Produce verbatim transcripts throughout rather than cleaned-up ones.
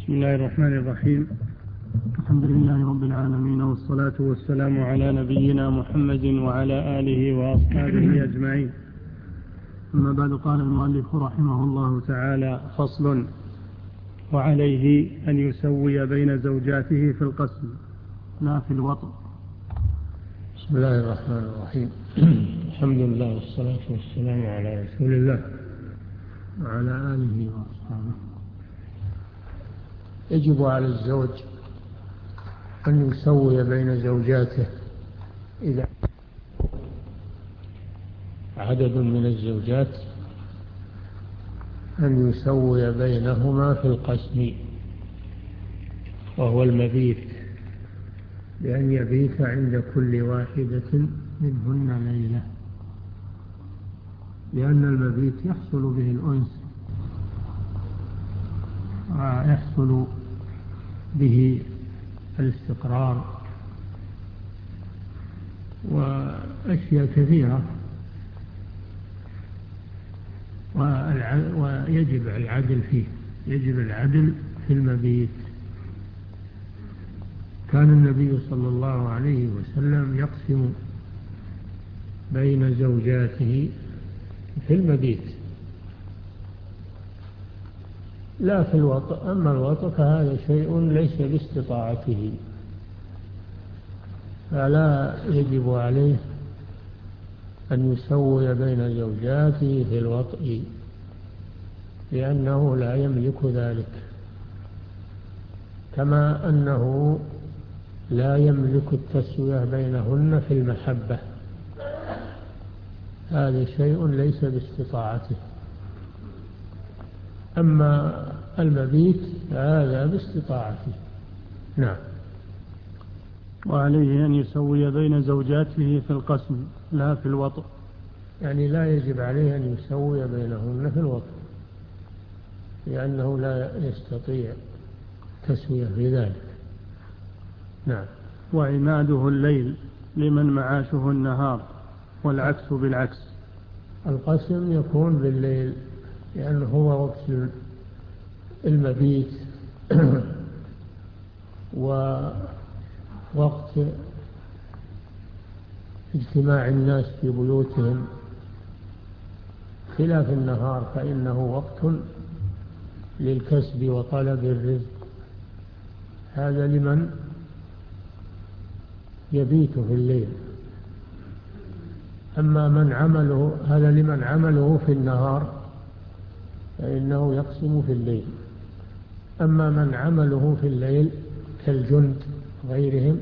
بسم الله الرحمن الرحيم. الحمد لله رب العالمين، والصلاة والسلام على نبينا محمد وعلى آله وأصحابه أجمعين. أما بعد، قال المؤلف رحمه الله تعالى: فصل: وعليه أن يسوي بين زوجاته في القسم لا في الوطء. بسم الله الرحمن الرحيم. الحمد لله والصلاة والسلام على رسول الله وعلى آله وأصحابه. يجب على الزوج أن يسوي بين زوجاته إذا عدد من الزوجات، أن يسوي بينهما في القسم، وهو المبيت، بأن يبيت عند كل واحدة منهن ليلة، لأن المبيت يحصل به الأنس ويحصل به الاستقرار وأشياء كثيرة، ويجب العدل فيه، يجب العدل في المبيت. كان النبي صلى الله عليه وسلم يقسم بين زوجاته في المبيت لا في الوطء. أما الوطء فهذا شيء ليس باستطاعته، فلا يجب عليه أن يسوي بين زوجاته في الوطء، لأنه لا يملك ذلك، كما أنه لا يملك التسوية بينهن في المحبة، هذا شيء ليس باستطاعته. أما المبيت هذا باستطاعته. نعم. وعليه أن يسوي بين زوجاته في القسم لا في الوطء، يعني لا يجب عليه أن يسوي بينهن في الوطء، لأنه لا يستطيع تسوية في ذلك. نعم. وعماده الليل لمن معاشه النهار، والعكس بالعكس. القسم يكون بالليل لأنه هو وقت المبيت ووقت اجتماع الناس في بيوتهم، خلاف النهار فإنه وقت للكسب وطلب الرزق، هذا لمن يبيت في الليل. أما من عمله هذا لمن عمله في النهار فإنه يقسم في الليل. أما من عمله في الليل كالجند غيرهم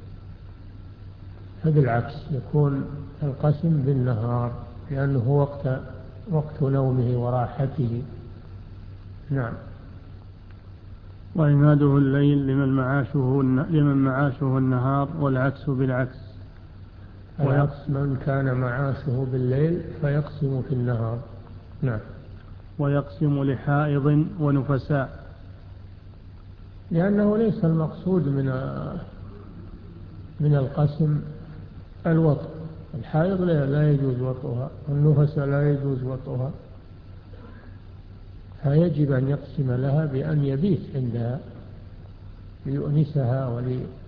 فبالعكس يكون القسم بالنهار، لأنه وقت وقت نومه وراحته. نعم. وعماده الليل لمن معاشه لمن معاشه النهار، والعكس بالعكس. العكس من كان معاشه بالليل فيقسم في النهار. نعم. ويقسم لحائض ونفساء، لأنه ليس المقصود من من القسم الوطء. الحائض لا يجوز وطئها، والنفساء لا يجوز وطئها، فيجب أن يقسم لها بأن يبيت عندها ليؤنسها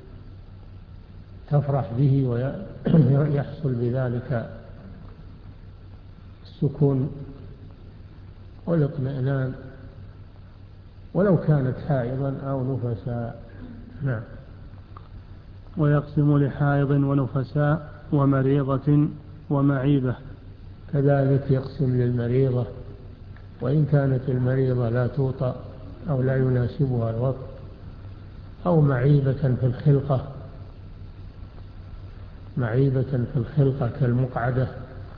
ولتفرح به ويحصل بذلك السكون والاطمئنان، ولو كانت حائضا أو نفساء. نعم. ويقسم لحائض ونفساء ومريضة ومعيبة، كذلك يقسم للمريضة، وإن كانت المريضة لا توطأ أو لا يناسبها الوطء، أو معيبة في الخلقة، معيبة في الخلقة كالمقعدة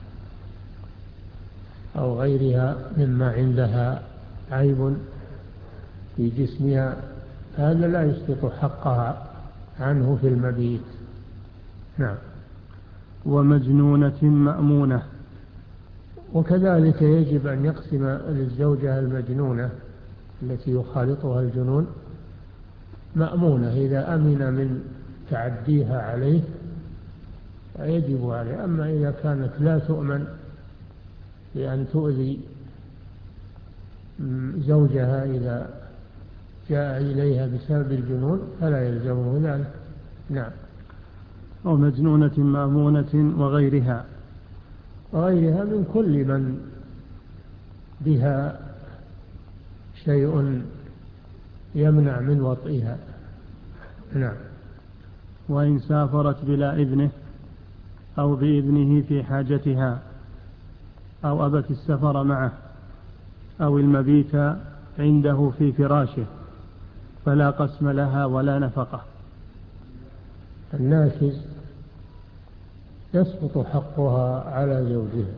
أو غيرها مما عندها عيب في جسمها، هذا لا يسقط حقها عنه في المبيت. نعم. ومجنونة مأمونة، وكذلك يجب أن يقسم للزوجة المجنونة التي يخالطها الجنون مأمونة، إذا أمن من تعديها عليه فيجب عليه. أما إذا كانت لا تؤمن بأن تؤذي زوجها إذا جاء إليها بسبب الجنون فلا يلزمه ذلك. نعم. أو مجنونة مأمونة وغيرها وغيرها من كل من بها شيء يمنع من وطئها. نعم. وإن سافرت بلا إذنه أو بإذنه في حاجتها أو أبت السفر معه أو المبيت عنده في فراشه فلا قسم لها ولا نفقة. الناشز يسقط حقها على زوجها،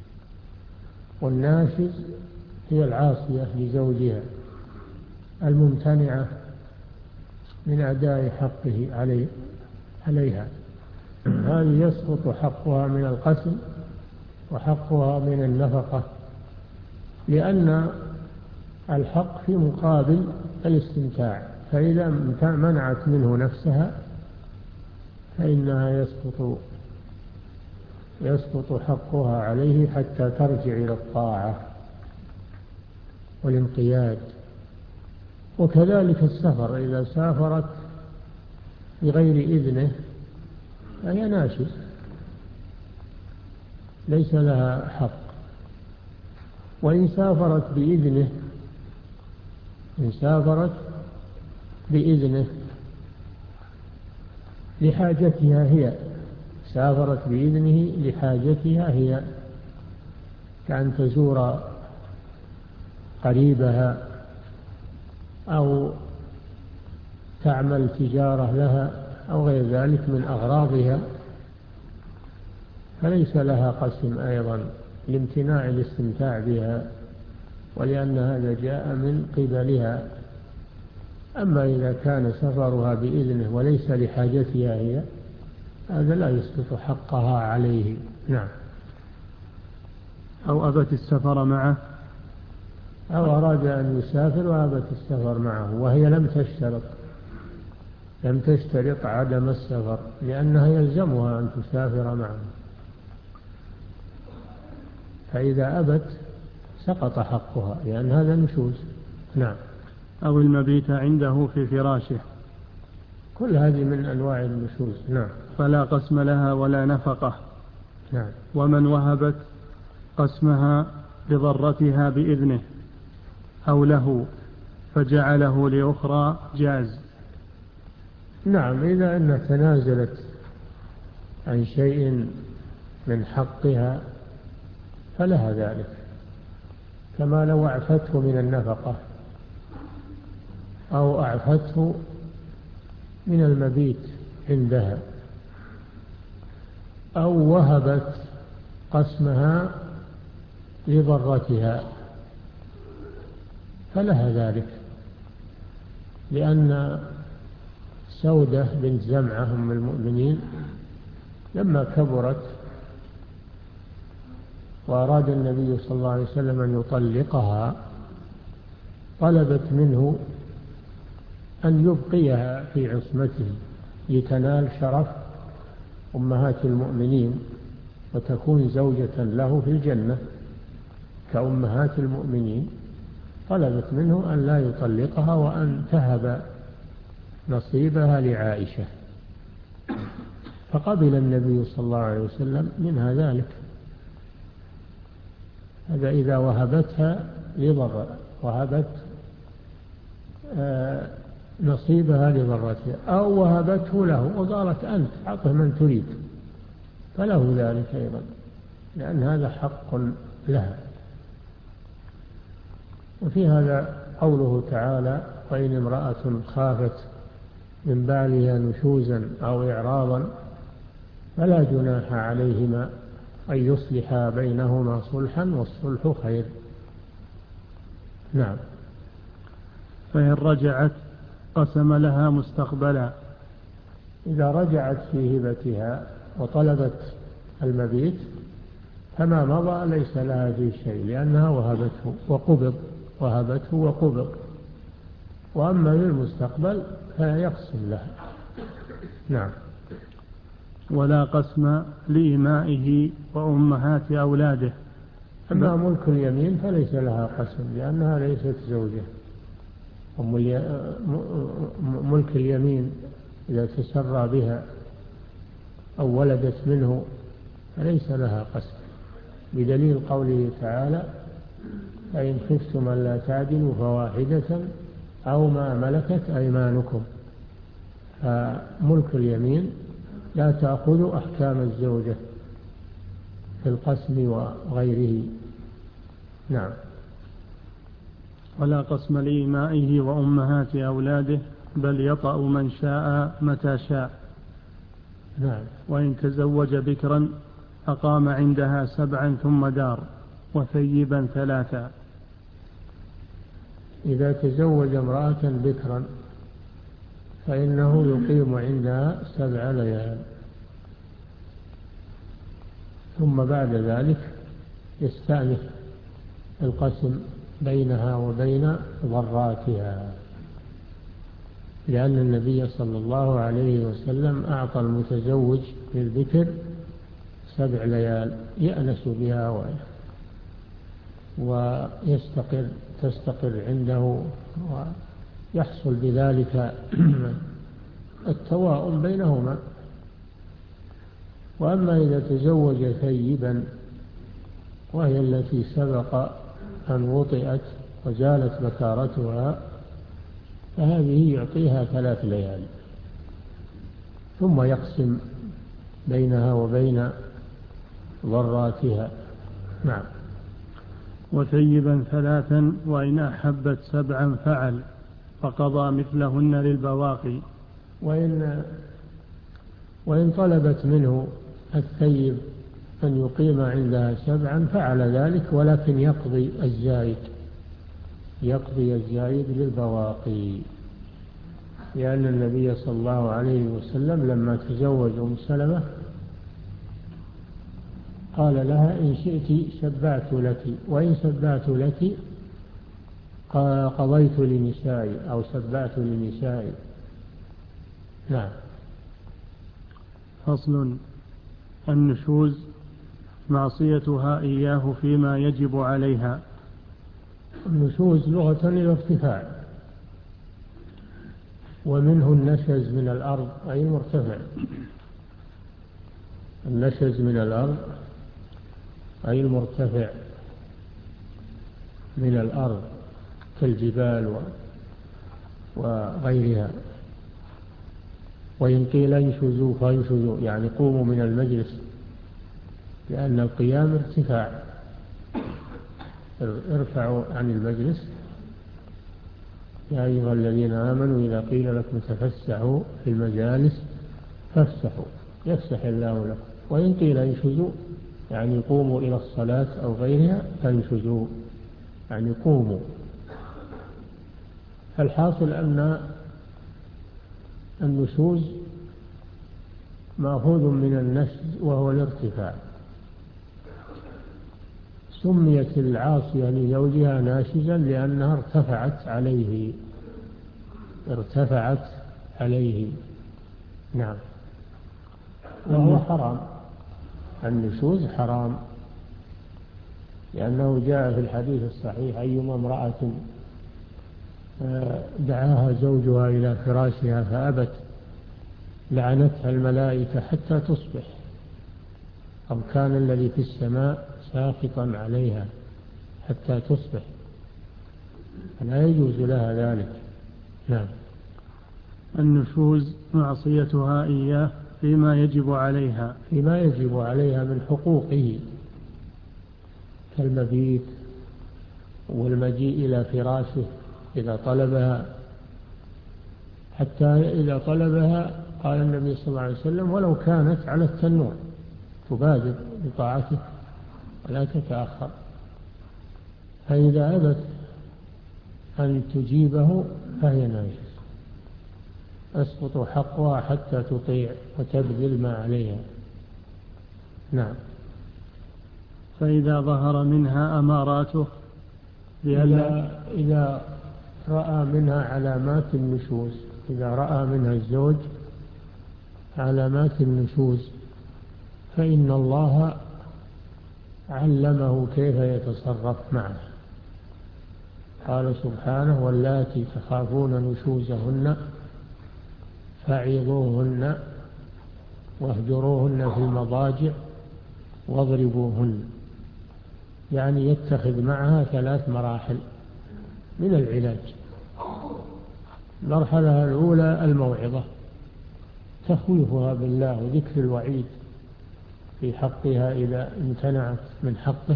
والناشز هي العاصية لزوجها الممتنعة من أداء حقه عليه عليها، هذه يسقط حقها من القسم وحقها من النفقة، لأن الحق في مقابل الاستمتاع، فإذا منعت منه نفسها فإنها يسقط يسقط حقها عليه حتى ترجع إلى الطاعة والانقياد. وكذلك السفر، إذا سافرت بغير إذنه فهي ناشز ليس لها حق. وإن سافرت بإذنه إن سافرت بإذنه لحاجتها هي سافرت بإذنه لحاجتها هي، كأن تزور قريبها أو تعمل تجارة لها أو غير ذلك من أغراضها، فليس لها قسم أيضا لامتناع الاستمتاع بها، ولأن هذا جاء من قبلها. أما إذا كان سفرها بإذنه وليس لحاجتها هي، هذا لا يسقط حقها عليه. نعم. أو أبت السفر معه أو أراد أن يسافر وأبت السفر معه وهي لم تشترط لم تشترط عدم السفر، لأنها يلزمها أن تسافر معه، فإذا أبت سقط حقها لأن هذا نشوز. نعم. أو المبيت عنده في فراشه، كل هذه من أنواع النشوز. نعم. فلا قسم لها ولا نفقة. نعم. ومن وهبت قسمها بضرتها بإذنه أو له فجعله لأخرى جاز. نعم. إذا أنها تنازلت عن شيء من حقها فلها ذلك، كما لو أعفته من النفقة أو أعفته من المبيت عندها أو وهبت قسمها لضرتها فلها ذلك، لأن سودة بنت زمعة أم المؤمنين لما كبرت وأراد النبي صلى الله عليه وسلم أن يطلقها طلبت منه أن يبقيها في عصمته لتنال شرف أمهات المؤمنين وتكون زوجة له في الجنة كأمهات المؤمنين. طلبت منه أن لا يطلقها وأن تهب نصيبها لعائشة، فقبل النبي صلى الله عليه وسلم منها ذلك. هذا إذا وهبتها لضر وهبت نصيبها لضرتها، أو وهبته له وقالت أنت أعطه من تريد فله ذلك أيضا، لأن هذا حق لها. وفي هذا قوله تعالى: وإن امرأة خافت من بالها نشوزا أو إعراضا فلا جناح عليهما أن يصلحا بينهما صلحا والصلح خير. نعم. فإن رجعت قسم لها مستقبلا، إذا رجعت في هبتها وطلبت المبيت فما مضى ليس لها فيه شيء، لأنها وهبته وقبض وهبته وقبض. وأما للمستقبل فيقسم لها. نعم. ولا قسم لإمائه وأمهات أولاده. أما ملك اليمين فليس لها قسم لأنها ليست زوجة. ملك اليمين إذا تسرى بها أو ولدت منه فليس لها قسم، بدليل قوله تعالى: فإن خفتم ألا تعدلوا فواحدة أو ما ملكت أيمانكم. فملك اليمين لا تأخذ أحكام الزوجة في القسم وغيره. نعم. ولا قسم لإمائه وأمهات أولاده، بل يطأ من شاء متى شاء. نعم. وإن تزوج بكرا أقام عندها سبعا ثم دار، وثيبا ثلاثا. إذا تزوج امرأة بكرا فإنه يقيم عندها سبع ليال، ثم بعد ذلك يستأنف القسم بينها وبين ضراتها، لأن النبي صلى الله عليه وسلم أعطى المتزوج للبكر سبع ليال يأنس بها ويستقر تستقر عنده، ويحصل بذلك التواؤم بينهما. وأما إذا تزوج ثيبا وهي التي سبق أن وطئت وزالت بكارتها، فهذه يعطيها ثلاث ليالي ثم يقسم بينها وبين ضراتها. نعم. وثيبا ثلاثا، وإن أحبت سبعا فعل، فقضى مثلهن للبواقي. وإن, وإن طلبت منه الثيب أن يقيم عندها سبعا فعل ذلك، ولكن يقضي الزايد يقضي الزايد للبواقي، لأن النبي صلى الله عليه وسلم لما تزوج أم سلمة قال لها: إن شئت شبعت لك، وإن شبعت لك قضيت لنسائي أو شبعت لنسائي. نعم. فصل: النشوز معصيتها إياه فيما يجب عليها. النشوز لغة الارتفاع، ومنه النشز من الأرض أي مرتفع. النشز من الأرض أي المرتفع من الأرض كالجبال وغيرها. وإن قيل انشزوا فانشزوا، يعني قوموا من المجلس، لأن القيام ارتفاع. ارفعوا عن المجلس. يا أيها الذين آمنوا إذا قيل لكم تفسحوا في المجالس فافسحوا يفسح الله لكم. وإن قيل انشزوا يعني قوموا إلى الصلاة أو غيرها، فانشزوا يعني قوموا. فالحاصل أن النشوز مأخوذ من النشز وهو الارتفاع. سميت العاصية لزوجها ناشزا لأنها ارتفعت عليه ارتفعت عليه. نعم. وهو حرام، النشوز حرام، لأنه جاء في الحديث الصحيح: أيما امرأة دعاها زوجها إلى فراشها فأبت لعنتها الملائكة حتى تصبح، أو كان الذي في السماء ساخطا عليها حتى تصبح، لا يجوز لها ذلك. نعم. النشوز معصيتها إياه فيما يجب عليها فيما يجب عليها من حقوقه، كالمبيت والمجيء إلى فراشه إذا طلبها، حتى إذا طلبها قال النبي صلى الله عليه وسلم: ولو كانت على التنور تبادر بطاعته ولا تتأخر. فإذا أبت أن تجيبه فهي ناشز، أسقط حقها حتى تطيع وتبذل ما عليها. نعم. فإذا ظهر منها أماراته، إذا, إذا رأى منها علامات النشوز، إذا رأى منها الزوج علامات النشوز فإن الله علمه كيف يتصرف معه. قال سبحانه واللاتي تخافون نشوزهن فعظوهن واهجروهن في المضاجع واضربوهن، يعني يتخذ معها ثلاث مراحل من العلاج. المرحلة الأولى الموعظة، تخويفها بالله وذكر الوعيد في حقها إذا امتنعت من حقه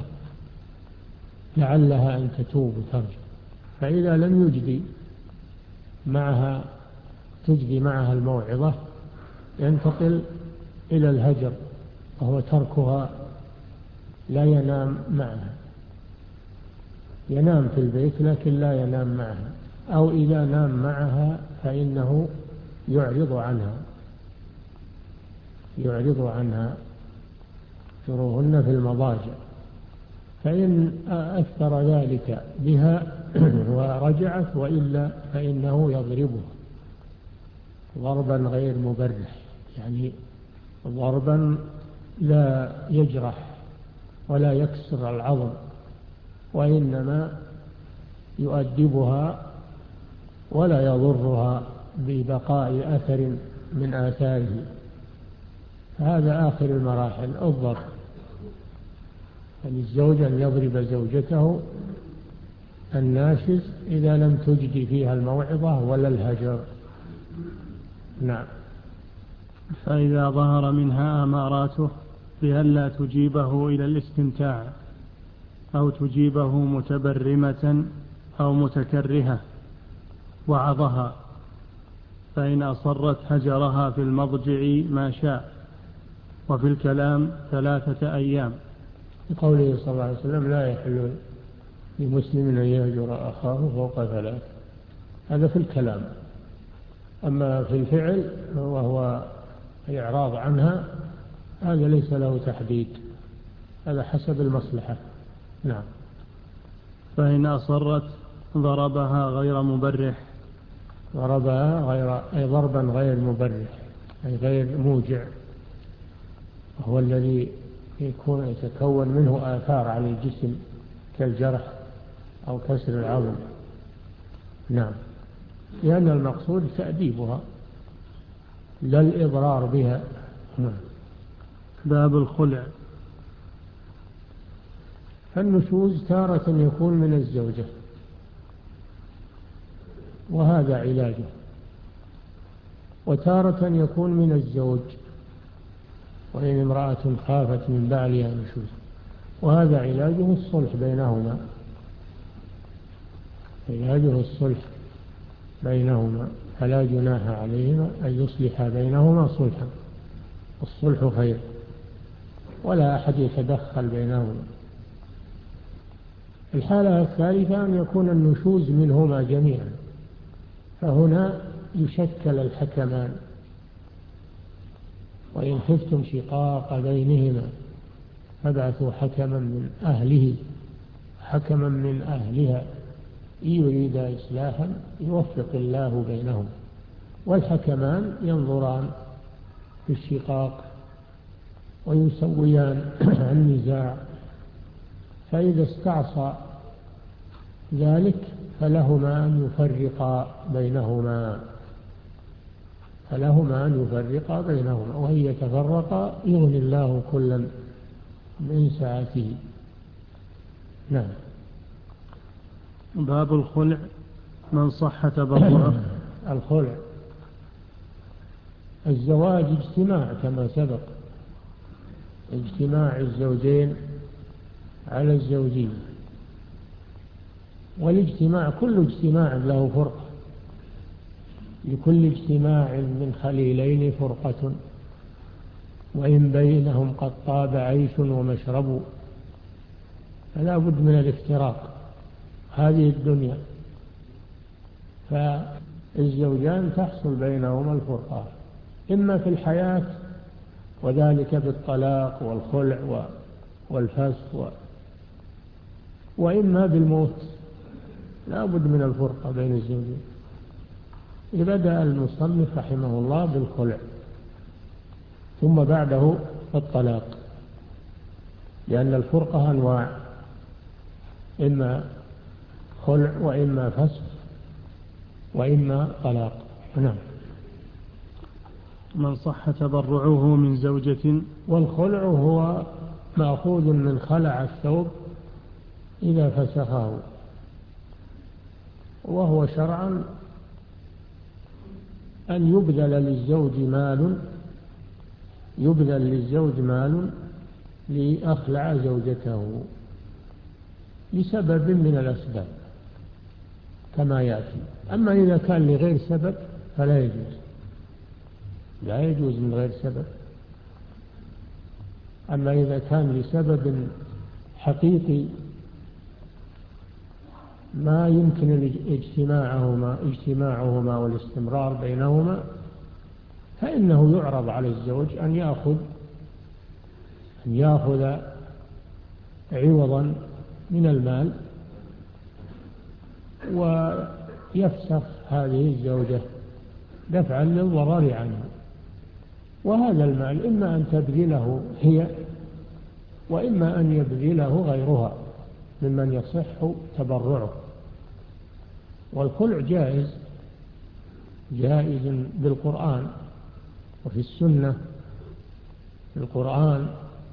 لعلها أن تتوب وترجع. فإذا لم يجدي معها تجدي معها الموعظة ينتقل إلى الهجر، وهو تركها، لا ينام معها، ينام في البيت لكن لا ينام معها، أو إذا نام معها فإنه يعرض عنها يعرض عنها يروهن في المضاجع. فإن أثر ذلك بها ورجعت، وإلا فإنه يضربه ضربا غير مبرح، يعني ضربا لا يجرح ولا يكسر العظم، وإنما يؤدبها ولا يضرها ببقاء أثر من آثاره. هذا آخر المراحل الضرب، فللزوج أن يضرب زوجته الناشز إذا لم تجدي فيها الموعظة ولا الهجر. نعم. فإذا ظهر منها أماراته بألا تجيبه إلى الاستمتاع أو تجيبه متبرمة أو متكرهة وعظها، فإن أصرت هجرها في المضجع ما شاء، وفي الكلام ثلاثة أيام، قوله صلى الله عليه وسلم لا يحل لمسلم أن يهجر أخاه فوق ثلاث. هذا في الكلام. أما في الفعل وهو الإعراض عنها هذا ليس له تحديد، هذا حسب المصلحة. نعم. فإن أصرت ضربها غير مبرح ضربها غير أي ضربا غير مبرح، أي غير موجع، وهو الذي يكون يتكون منه آثار على الجسم كالجرح أو كسر العظم. نعم. لأن المقصود تأديبها لا الإضرار بها. نعم. باب الخلع. فالنشوز تارة يكون من الزوجة وهذا علاجه، وتارة يكون من الزوج وإن امرأة خافت من بعلها نشوز، وهذا علاجه الصلح بينهما علاجه الصلح بينهما فلا جناح عليهما أن يصلح بينهما صلحا، الصلح خير، ولا أحد يتدخل بينهما. الحالة الثالثة أن يكون النشوز منهما جميعا، فهنا يشكل الحكمان، وإن خفتم شقاق بينهما فابعثوا حكما من أهله حكما من أهلها إن يريد إصلاحا يوفق الله بينهم. والحكمان ينظران في الشقاق ويسويان النزاع، فإذا استعصى ذلك فلهما أن يفرقا بينهما فلهما أن يفرقا بينهما وإن يتفرقا يغني الله كلا من سعته. نعم. باب الخلع. من صح تبرعه. الخلع الزواج اجتماع كما سبق، اجتماع الزوجين على الزوجين، والاجتماع كل اجتماع له فرقة، لكل اجتماع من خليلين فرقة، وإن بينهم قد طاب عيش ومشرب، فلا بد من الافتراق هذه الدنيا، فالزوجان تحصل بينهما الفرقة إما في الحياة وذلك بالطلاق والخلع والفسخ، وإما بالموت، لا بد من الفرقة بين الزوجين. بدأ المصنف رحمه الله بالخلع ثم بعده الطلاق، لأن الفرقة أنواع، إما خلع وإما فسخ وإما طلاق. نعم. من صح تبرعه من زوجة. والخلع هو مأخوذ من خلع الثوب إذا فسخه، وهو شرعا أن يبذل للزوج مال يبذل للزوج مال لأخلع زوجته لسبب من الأسباب كما يأتي. أما إذا كان لغير سبب فلا يجوز، لا يجوز من غير سبب. أما إذا كان لسبب حقيقي ما يمكن اجتماعهما اجتماعهما والاستمرار بينهما فإنه يعرض على الزوج أن يأخذ أن يأخذ عوضا من المال ويفسخ هذه الزوجة دفعا للضرر عنه. وهذا المال إما أن تبذله هي وإما أن يبذله غيرها ممن يصح تبرعه. والخلع جائز جائز بالقرآن وفي السنة. في القرآن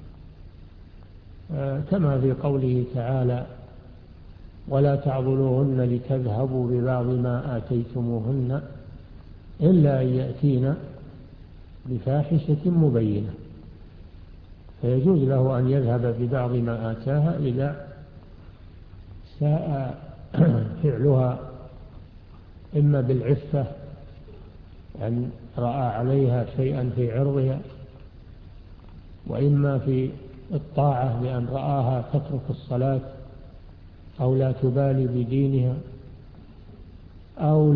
كما في قوله تعالى: ولا تعضلوهن لتذهبوا ببعض ما آتيتموهن إلا أن يأتين بفاحشة مبينة. فيجوز له أن يذهب ببعض ما آتاها إذا ساء فعلها، إما بالعفة أن رأى عليها شيئا في عرضها، وإما في الطاعة بأن رآها تترك الصلاة أو لا تبالي بدينها أو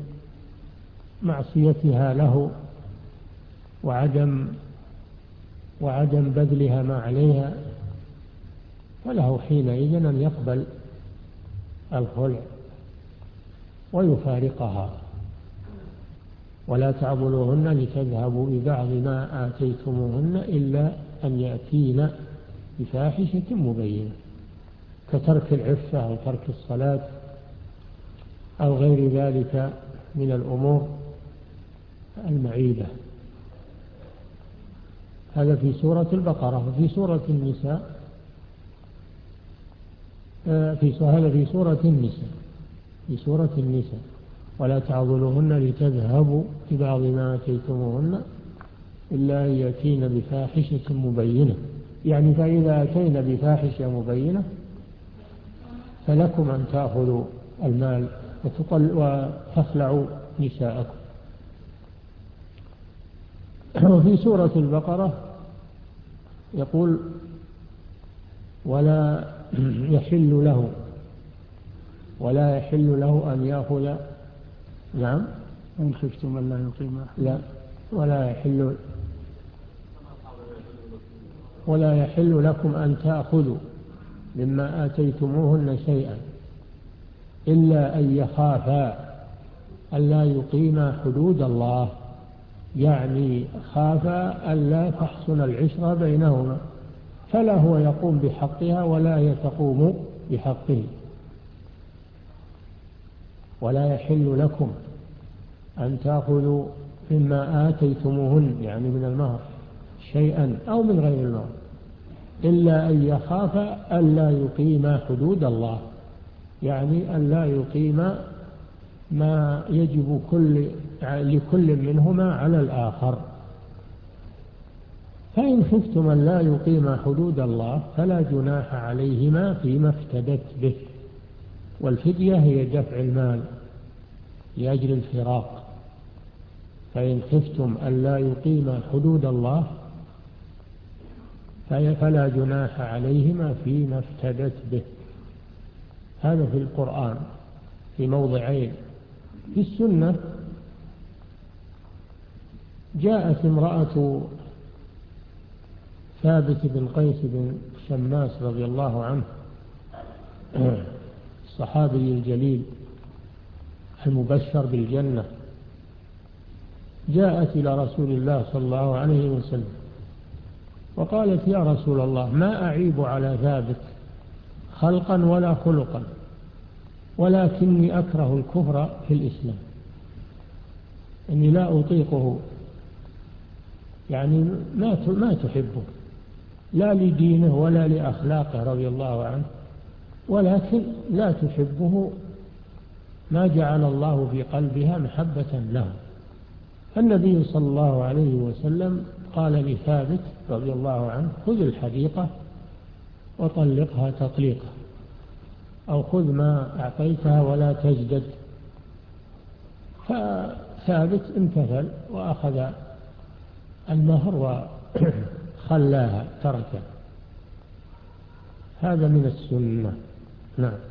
لمعصيتها له وعدم وعدم بذلها ما عليها، فله حينئذ أن يقبل الخلع ويفارقها. ولا تعضلوهن لتذهبوا ببعض ما آتيتموهن إلا أن يأتين بفاحشة مبينة، كترك العفة أو ترك الصلاة أو غير ذلك من الأمور المعيبة. هذا في سورة البقرة. وفي سورة النساء في هذا في سورة النساء في سورة النساء ولا تعضلوهن لتذهبوا ببعض ما آتيتموهن إلا أن يأتين بفاحشة مبينة، يعني فإذا أتينا بفاحشة مبينة فلكم أن تأخذوا المال وتخلعوا نساءكم. وفي سورة البقرة يقول: ولا يحل له ولا يحل له أن يأخذ. نعم. إن خفتم أن لا يقيم. لا ولا يحل ولا يحل لكم أن تأخذوا مما آتيتموهن شيئا إلا أن يخافا ألا يقيما حدود الله، يعني خافا ألا تحسن العشرة بينهما، فلا هو يقوم بحقها ولا هي تقوم بحقه. ولا يحل لكم أن تأخذوا مما آتيتموهن يعني من المهر شيئا أو من غير المهر إلا أن يخافا ألا يقيما حدود الله، يعني ألا يقيما ما يجب كل لكل منهما على الآخر. فإن خفتم أن لا يقيما حدود الله فلا جناح عليهما فيما افتدت به، والفدية هي دفع المال لأجل الفراق. فإن خفتم أن لا يقيما حدود الله فلا جناح عليهما فيما افتدت به. هذا في القرآن في موضعين. في السنة جاءت امرأة ثابت بن قيس بن شماس رضي الله عنه الصحابي الجليل المبشر بالجنة، جاءت إلى رسول الله صلى الله عليه وسلم وقالت: يا رسول الله، ما أعيب على ثابت خلقا ولا خلقا، ولكني أكره الكفر في الإسلام، إني لا أطيقه، يعني ما ما تحبه لا لدينه ولا لأخلاقه رضي الله عنه، ولكن لا تحبه، ما جعل الله في قلبها محبة له. النبي صلى الله عليه وسلم قال لثابت رضي الله عنه: خذ الحديقة وطلقها تطليقا، أو خذ ما أعطيتها ولا تجدد. فثابت امتثل وأخذ المهر وخلاها تركه. هذا من السنة. نعم.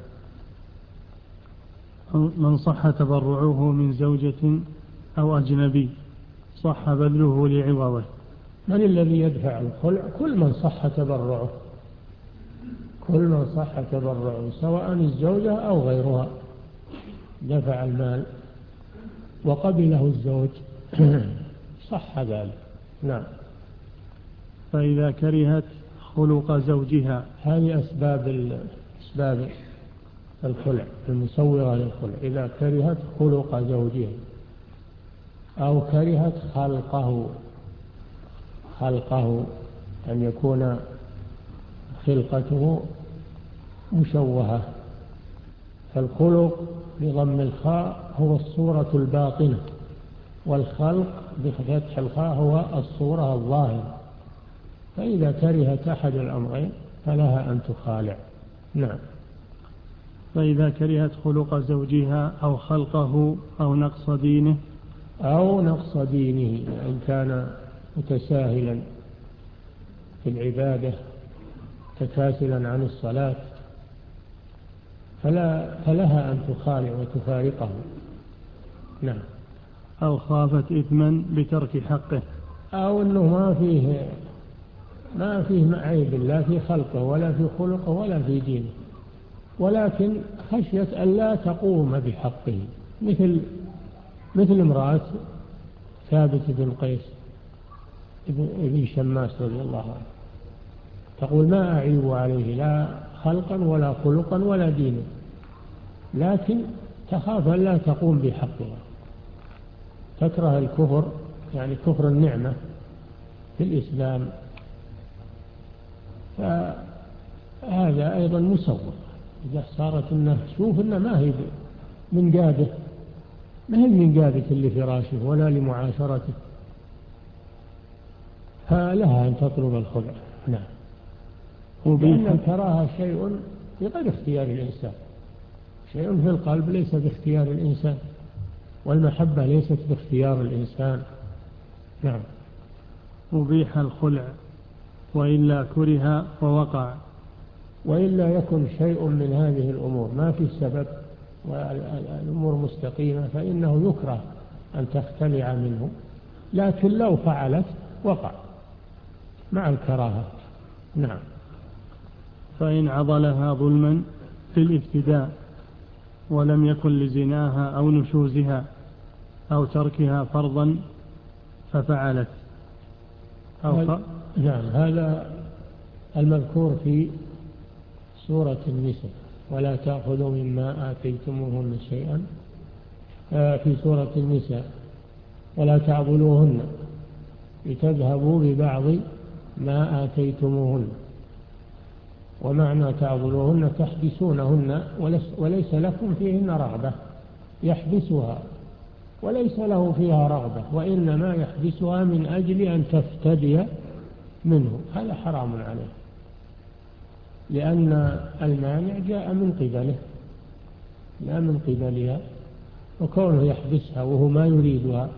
من صح تبرعه من زوجة أو أجنبي صح بذله لعوضه. من الذي يدفع الخلع؟ كل من صح تبرعه، كل من صح تبرعه سواء الزوجة أو غيرها دفع المال وقبله الزوج صح ذلك. نعم. فإذا كرهت خلق زوجها. هذه أسباب أسباب الخلع المسوغة للخلع: إذا كرهت خلق زوجها، أو كرهت خلقه، خلقه أن يكون خلقته مشوهة. فالخلق بضم الخاء هو الصورة الباطنة، والخلق بفتح الخاء هو الصورة الظاهرة. فإذا كرهت أحد الأمرين فلها أن تخالع. نعم. فإذا كرهت خلق زوجها أو خلقه أو نقص دينه، أو نقص دينه، إن كان متساهلا في العبادة تكاسلا عن الصلاة فلا فلها أن تخالع وتفارقه. نعم. أو خافت إثما بترك حقه، أو أنه ما فيه ما فيه عيب لا في خلقه ولا في خلقه ولا في دينه، ولكن خشية أن لا تقوم بحقه، مثل مثل امرأة ثابت بن قيس ابن شماس رضي الله عنه، تقول: ما أعيب عليه لا خلقا ولا خلقا ولا دينا، لكن تخاف أن لا تقوم بحقها، تكره الكفر، يعني كفر النعمة في الإسلام. فهذا أيضا مسوغ. إذا صارت إنه تشوف إنه ما هي من قاده، ما هي من قادة لفراشه ولا لمعاشرته، فلها أن تطلب الخلع. نعم. لأن الكراهة شيء بغير اختيار الإنسان، شيء في القلب ليس باختيار الإنسان، والمحبة ليست باختيار الإنسان. نعم. أبيح الخلع وإلا كره ووقع. وإلا يكن شيء من هذه الأمور ما في سبب والأمور مستقيمة فإنه يكره أن تختلع منه، لكن لو فعلت وقع مع الكراهة. نعم. فإن عضلها ظلما في الابتداء ولم يكن لزناها أو نشوزها أو تركها فرضا ففعلت أو ف... نعم. هذا المذكور في سورة النساء: ولا تأخذوا مما آتيتموهن شيئا. في سورة النساء: ولا تعضلوهن لتذهبوا ببعض ما آتيتموهن. ومعنى تعضلوهن تحبسونهن وليس لكم فيهن رغبة، يحبسها وليس له فيها رغبة، وإنما يحبسها من أجل أن تفتدي منه، هذا حرام عليه، لأن المانع جاء من قبله لا من قبلها، وكونه يحبسها وهو ما يريدها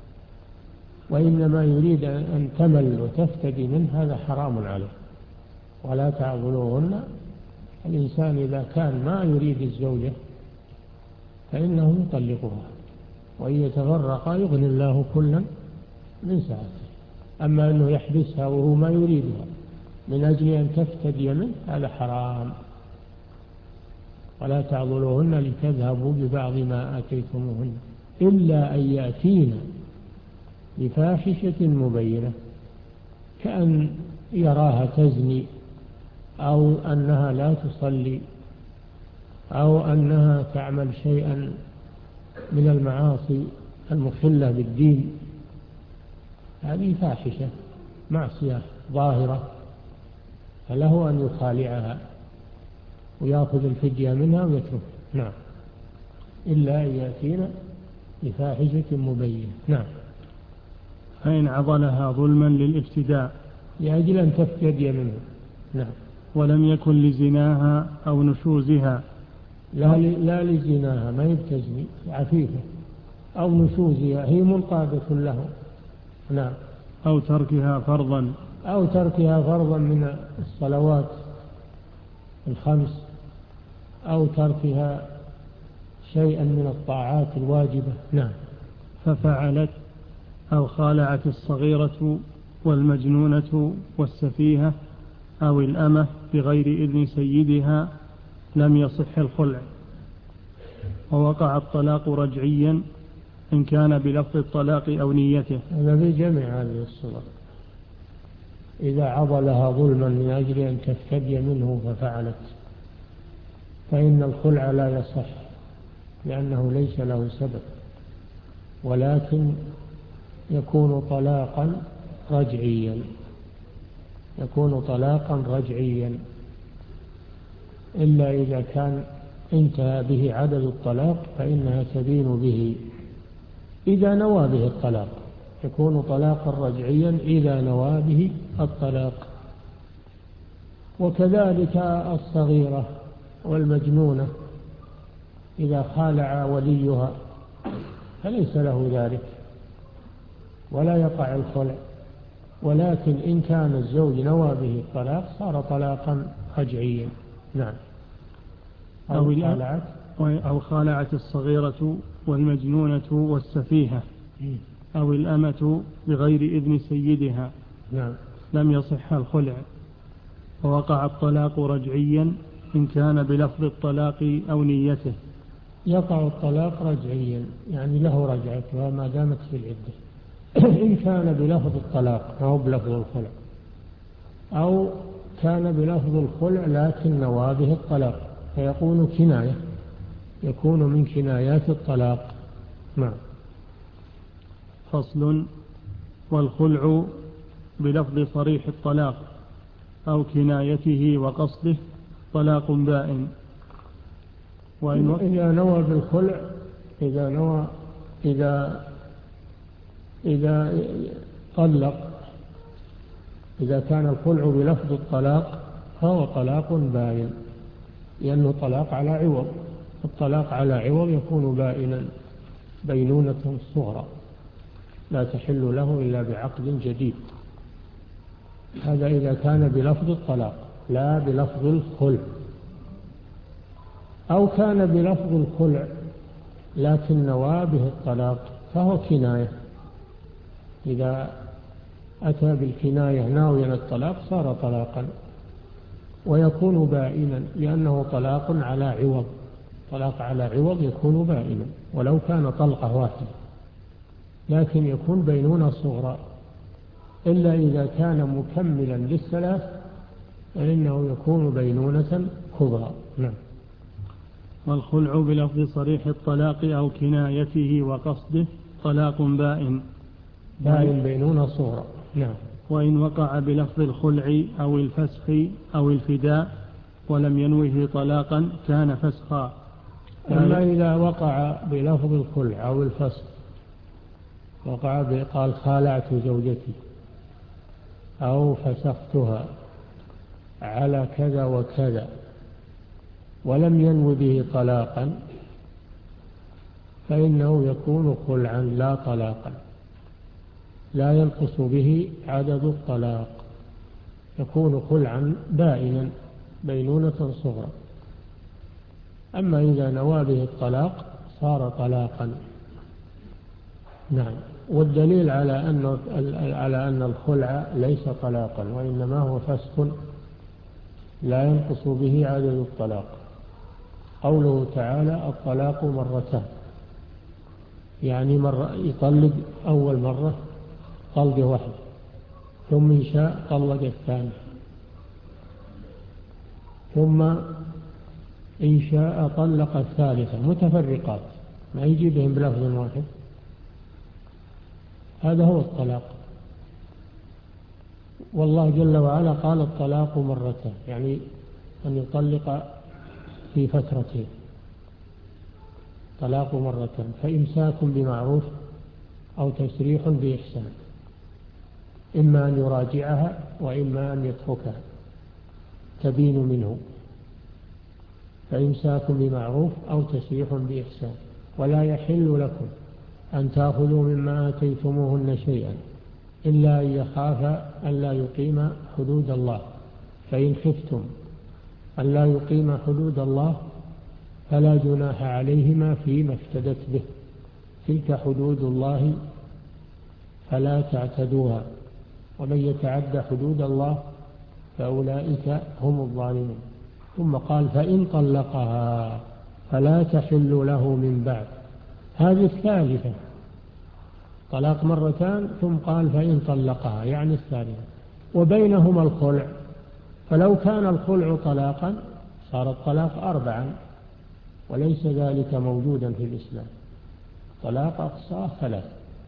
وإنما يريد أن تمل وتفتدي منه، هذا حرام عليه. ولا تعضلوهن، الإنسان إذا كان ما يريد الزوجة فإنه يطلقها، وإن يتفرقا يغني الله كلا من سعته. أما أنه يحبسها وهو ما يريدها من أجل أن تفتدي منه، هذا حرام. ولا تعضلوهن لتذهبوا ببعض ما آتيتموهن إلا أن يأتين بفاحشة مبينة، كأن يراها تزني، أو أنها لا تصلي، أو أنها تعمل شيئا من المعاصي المخلة بالدين، هذه فاحشة معصية ظاهرة، فله أن يخالعها ويأخذ الفدية منها ويترك. نعم، إلا أن يأتينا بفاحشة مبينة. نعم. فإن عضلها ظلما للافتداء لأجل أن تفتدي منه. نعم. ولم يكن لزناها أو نشوزها. لا, لا لزناها، ما يبتزني، عفيفة، أو نشوزها، هي منقادة له. نعم. أو تركها فرضا أو تركها فرضا من الصلوات الخمس، أو تركها شيئا من الطاعات الواجبة. نعم. ففعلت أو خالعت الصغيرة والمجنونة والسفيهة أو الأمة بغير إذن سيدها لم يصح الخلع، ووقع الطلاق رجعيا إن كان بلفظ الطلاق أو نيته. هذا في جميع هذه الصور. إذا عضلها ظلما من أجل أن تفتدي منه ففعلت، فإن الخلع لا يصح، لأنه ليس له سبب، ولكن يكون طلاقا رجعيا، يكون طلاقا رجعيا إلا إذا كان انتهى به عدد الطلاق فإنها تبين به إذا نوى به الطلاق، يكون طلاقا رجعيا إذا نوى به الطلاق. وكذلك الصغيرة والمجنونة إذا خالع وليها فليس له ذلك ولا يقع الخلع، ولكن إن كان الزوج نوى به الطلاق صار طلاقا رجعيا. نعم. أو, أو خالعت أو خالعت الصغيرة والمجنونة والسفيهة أو الأمة بغير إذن سيدها. نعم. لم يصح الخلع، ووقع الطلاق رجعيا إن كان بلفظ الطلاق أو نيته. يقع الطلاق رجعيا يعني له رجعتها ما دامت في العدة إن كان بلفظ الطلاق أو بلفظ الخلع، أو كان بلفظ الخلع لكن نوى به الطلاق فيكون كناية، يكون من كنايات الطلاق. نعم. فصل. والخلع بلفظ صريح الطلاق أو كنايته وقصده طلاق بائن. وإن إذا نوى بالخلع، إذا نوى إذا إذا طلق، إذا كان الخلع بلفظ الطلاق فهو طلاق بائن، لأنه طلاق على عوض، الطلاق على عوض يكون بائنا بينونة صغرى لا تحل له إلا بعقد جديد. هذا إذا كان بلفظ الطلاق لا بلفظ الخلع. أو كان بلفظ الخلع لكن نوى به الطلاق فهو كناية، إذا أتى بالكناية ناويا الطلاق صار طلاقا ويكون بائنا، لأنه طلاق على عوض، طلاق على عوض يكون بائنا ولو كان طلقة واحدة، لكن يكون بينونة صغرى، إلا إذا كان مكملا للثلاث فإنه يكون بينونة كبرى. نعم. والخلع بلفظ صريح الطلاق أو كنايته وقصده طلاق بائن بائن بينونة صغرى. نعم. وإن وقع بلفظ الخلع أو الفسخ أو الفداء ولم ينوه طلاقا كان فسخا. أما إذا وقع بلفظ الخلع أو الفسخ، وقع قال خالعت زوجتي أو فسختها على كذا وكذا ولم ينو به طلاقا فإنه يكون خلعا لا طلاقا، لا ينقص به عدد الطلاق، يكون خلعا بائنا بينونة صغرى. أما إذا نوى به الطلاق صار طلاقا. نعم. والدليل على أن على أن الخلع ليس طلاقا وإنما هو فسخ لا ينقص به عدد الطلاق قوله تعالى الطلاق مرتان، يعني مرة يطلق أول مرة طلقة واحدة ثم إن شاء طلق الثاني، ثم إن شاء طلق الثالثة، متفرقات ما يجي بهم بلفظ واحد. هذا هو الطلاق. والله جل وعلا قال الطلاق مرتين، يعني أن يطلق في فترتين، طلاق مرتين، فإمساك بمعروف أو تسريح بإحسان، إما أن يراجعها وإما أن يتركها تبين منه. فإمساك بمعروف أو تسريح بإحسان. ولا يحل لكم أن تأخذوا مما آتيتموهن شيئا إلا أن يخافا ألا يقيم حدود الله، فإن خفتم ألا يقيم حدود الله فلا جناح عليهما فيما افتدت به، تلك حدود الله فلا تعتدوها، ومن يتعد حدود الله فأولئك هم الظالمون. ثم قال فإن طلقها فلا تحل له من بعد. هذه الثالثة، طلاق مرتان، ثم قال فإن طلقها يعني الثالثة، وبينهما الخلع. فلو كان الخلع طلاقا صار الطلاق أربعا، وليس ذلك موجودا في الإسلام. طلاق أقصاه ثلاث،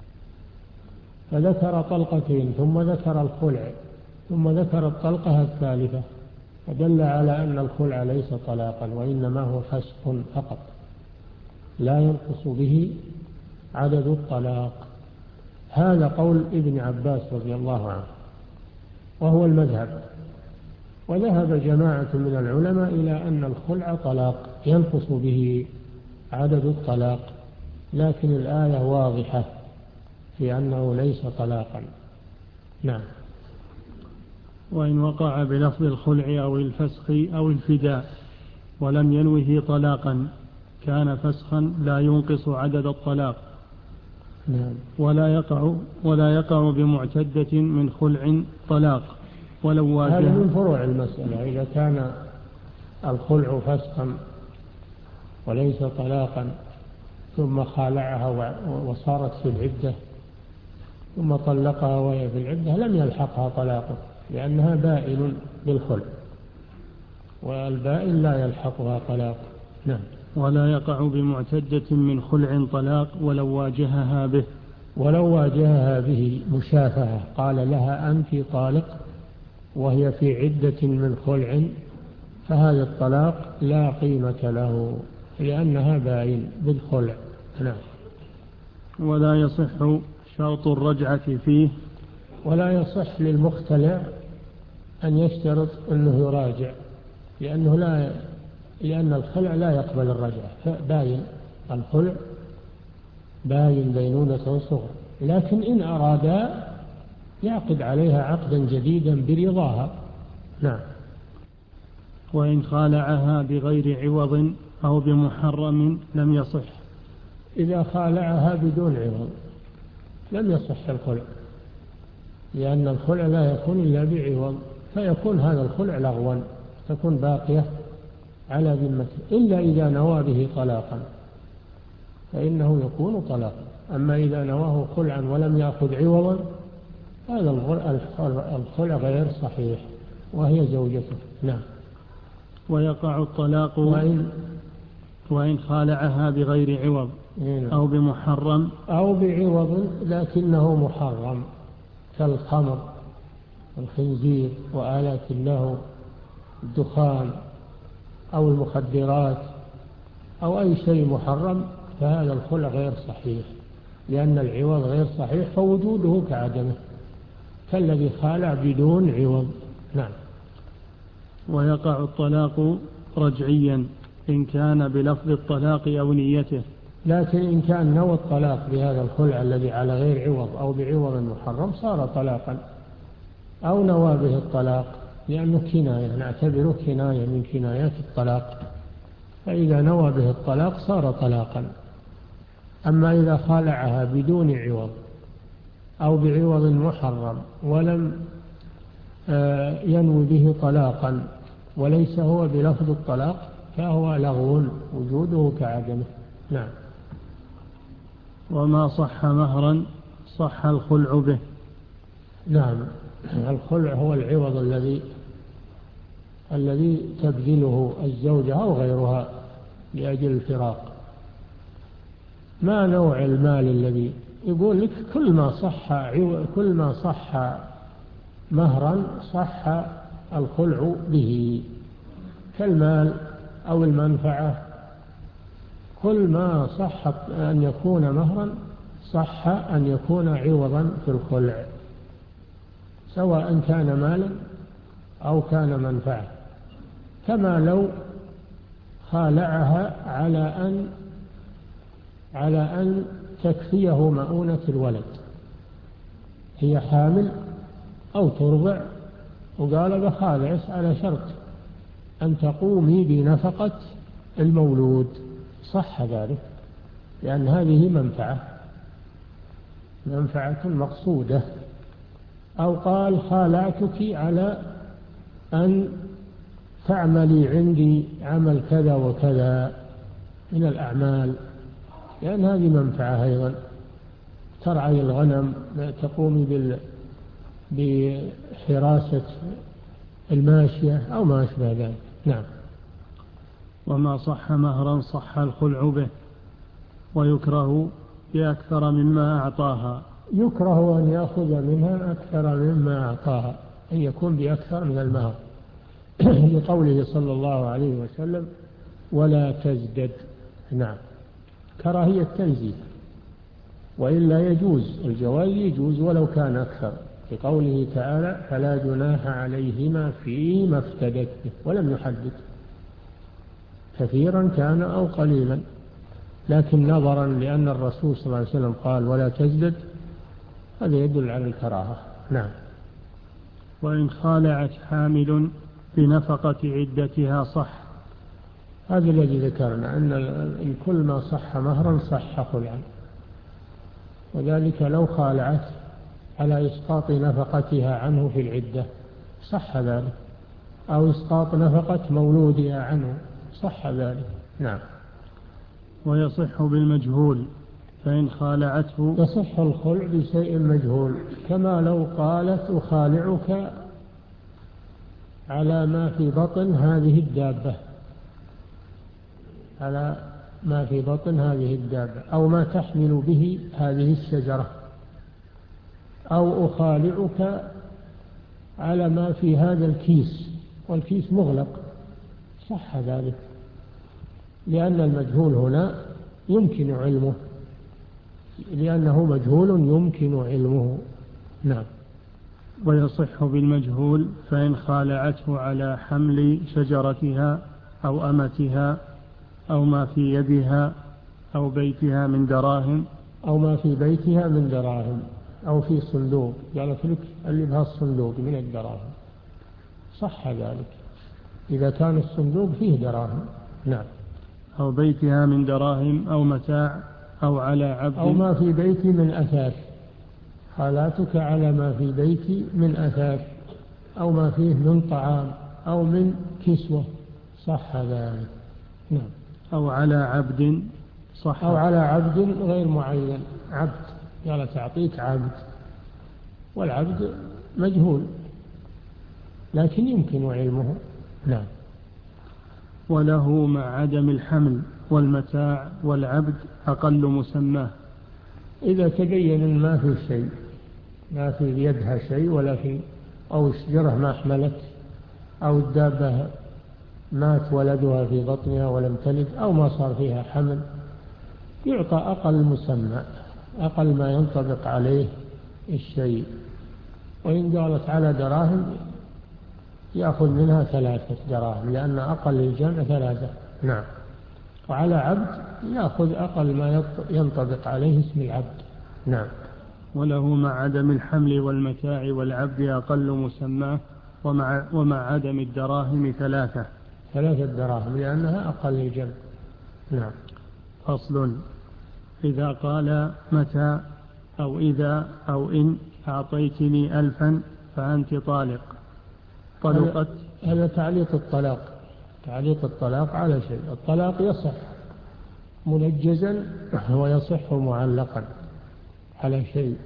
فذكر طلقتين ثم ذكر الخلع ثم ذكر الطلقة الثالثة، فدل على أن الخلع ليس طلاقا وإنما هو فسخ فقط، لا ينقص به عدد الطلاق. هذا قول ابن عباس رضي الله عنه، وهو المذهب. وذهب جماعة من العلماء إلى أن الخلع طلاق ينقص به عدد الطلاق، لكن الآية واضحة في أنه ليس طلاقا. نعم. وإن وقع بلفظ الخلع أو الفسخ أو الفداء ولم ينوه طلاقا كان فسخا لا ينقص عدد الطلاق. نعم. ولا يقع ولا يقع بمعتدة من خلع طلاق ولو واجه. هذا من فروع المسألة. إذا كان الخلع فسخا وليس طلاقا ثم خالعها وصارت في العدة ثم طلقها وهي في العدة لم يلحقها طلاقه، لأنها بائن بالخلع، والبائن لا يلحقها طلاق. نعم. ولا يقع بمعتدة من خلع طلاق ولو واجهها به. ولو واجهها به مشافهة، قال لها أنت طالق وهي في عدة من خلع، فهذا الطلاق لا قيمة له لأنها باين بالخلع. نعم. ولا يصح شرط الرجعة فيه. ولا يصح للمختلع أن يشترط أنه يراجع، لأنه لا لأن الخلع لا يقبل الرجعة، باين الخلع باين بينونة صغرى، لكن إن أرادا يعقد عليها عقدا جديدا برضاها. نعم. وإن خالعها بغير عوض أو بمحرم لم يصح. إذا خالعها بدون عوض لم يصح الخلع، لأن الخلع لا يكون إلا بعوض، فيكون هذا الخلع لغوا، تكون باقية على ذمته، إلا إذا نوى به طلاقا فإنه يكون طلاقا. أما إذا نواه خلعا ولم يأخذ عوضا هذا الخلع غير صحيح وهي زوجته. نعم. ويقع الطلاق وإن, وإن خالعها بغير عوض أو بمحرم أو بعوض لكنه محرم، كالخمر والخنزير وآلات اللهو، الدخان أو المخدرات أو أي شيء محرم، فهذا الخلع غير صحيح، لأن العوض غير صحيح فوجوده كعدمه، كالذي خالع بدون عوض. نعم. ويقع الطلاق رجعيا إن كان بلفظ الطلاق أو نيته. لكن إن كان نوى الطلاق بهذا الخلع الذي على غير عوض أو بعوض محرم صار طلاقا، أو نوى به الطلاق لأنه كناية، نعتبره كناية من كنايات الطلاق، فإذا نوى به الطلاق صار طلاقا. أما إذا خالعها بدون عوض أو بعوض محرم ولم ينوي به طلاقا وليس هو بلفظ الطلاق فهو لغو وجوده كعدمه. نعم. وما صح مهرا صح الخلع به. نعم. الخلع هو العوض الذي الذي تبذله الزوجة أو غيرها لأجل الفراق. ما نوع المال الذي يقول لك كل ما صح كل ما صح مهرا صح الخلع به، كالمال أو المنفعة، كل ما صح أن يكون مهرا صح أن يكون عوضا في الخلع، سواء كان مالا أو كان منفعة. كما لو خالعها على أن على أن تكفيه مؤونة الولد، هي حامل أو ترضع وقال بخالع على شرط أن تقومي بنفقة المولود، صح ذلك، لأن هذه منفعة منفعة مقصودة. أو قال خالعتك على أن تعملي عندي عمل كذا وكذا من الأعمال، لأن هذه منفعة أيضا، ترعي الغنم، تقومي بال بحراسة الماشية أو ما أشبه ذلك. نعم. وما صح مهرا صح الخلع به، ويكره بأكثر مما أعطاها. يكره أن يأخذ منها أكثر مما أعطاها، أن يكون بأكثر من المهر لقوله صلى الله عليه وسلم ولا تزدد. نعم، كراهية تنزيل، وإلا يجوز الجواز، يجوز ولو كان أكثر، لقوله تعالى فلا جناح عليهما فيما افتدت به، ولم يحدد كثيرا كان أو قليلا، لكن نظرا لأن الرسول صلى الله عليه وسلم قال ولا تزدد، هذا يدل على الكراهة. نعم. وإن خالعت حامل بنفقة عدتها صح. هذا الذي ذكرنا أن كل ما صح مهرا صح خلعا، وذلك لو خالعت على إسقاط نفقتها عنه في العدة صح ذلك، أو إسقاط نفقة مولودها عنه صح ذلك. نعم. ويصح بالمجهول، فإن خالعته. يصح الخلع بشيء مجهول، كما لو قالت أخالعك على ما في بطن هذه الدابة، على ما في بطن هذه الدابة، أو ما تحمل به هذه الشجرة، أو أخالعك على ما في هذا الكيس والكيس مغلق، صح ذلك، لأن المجهول هنا يمكن علمه، لأنه مجهول يمكن علمه. نعم. ويصح بالمجهول، فإن خالعته على حمل شجرتها أو أمتها أو ما في يدها أو بيتها من دراهم، أو ما في بيتها من دراهم، أو في صندوق، قالت لك اللي بها الصندوق من الدراهم، صح ذلك إذا كان الصندوق فيه دراهم. نعم. أو بيتها من دراهم أو متاع أو على عبد، أو ما في بيتي من أثاث، خالاتك على ما في بيتي من أثاث، أو ما فيه من طعام أو من كسوة، صح ذلك. نعم. أو على عبد، صح. أو على عبد غير معين، عبد، قال تعطيك عبد، والعبد مجهول لكن يمكن علمه. نعم. وله مع عدم الحمل والمتاع والعبد أقل مسماه. إذا تبين ما في شيء، ما في يدها شيء ولا في، أو الشجرة ما حملت، أو الدابة مات ولدها في بطنها ولم تلد، أو ما صار فيها حمل، يعطى أقل مسمى، أقل ما ينطبق عليه الشيء. وإن قالت على دراهم يأخذ منها ثلاثة دراهم، لأن أقل الجمع ثلاثة. نعم. وعلى عبد يأخذ أقل ما ينطبق عليه اسم العبد. نعم. وله مع عدم الحمل والمتاع والعبد أقل مسماه، ومع, ومع عدم الدراهم ثلاثة ثلاثة دراهم لأنها أقل الجمع. نعم. فصل. إذا قال متى أو إذا أو إن أعطيتني ألفا فأنت طالق، طلقت. هذا تعليق الطلاق، تعليق الطلاق على شيء. الطلاق يصح منجزا ويصح معلقا على شيء،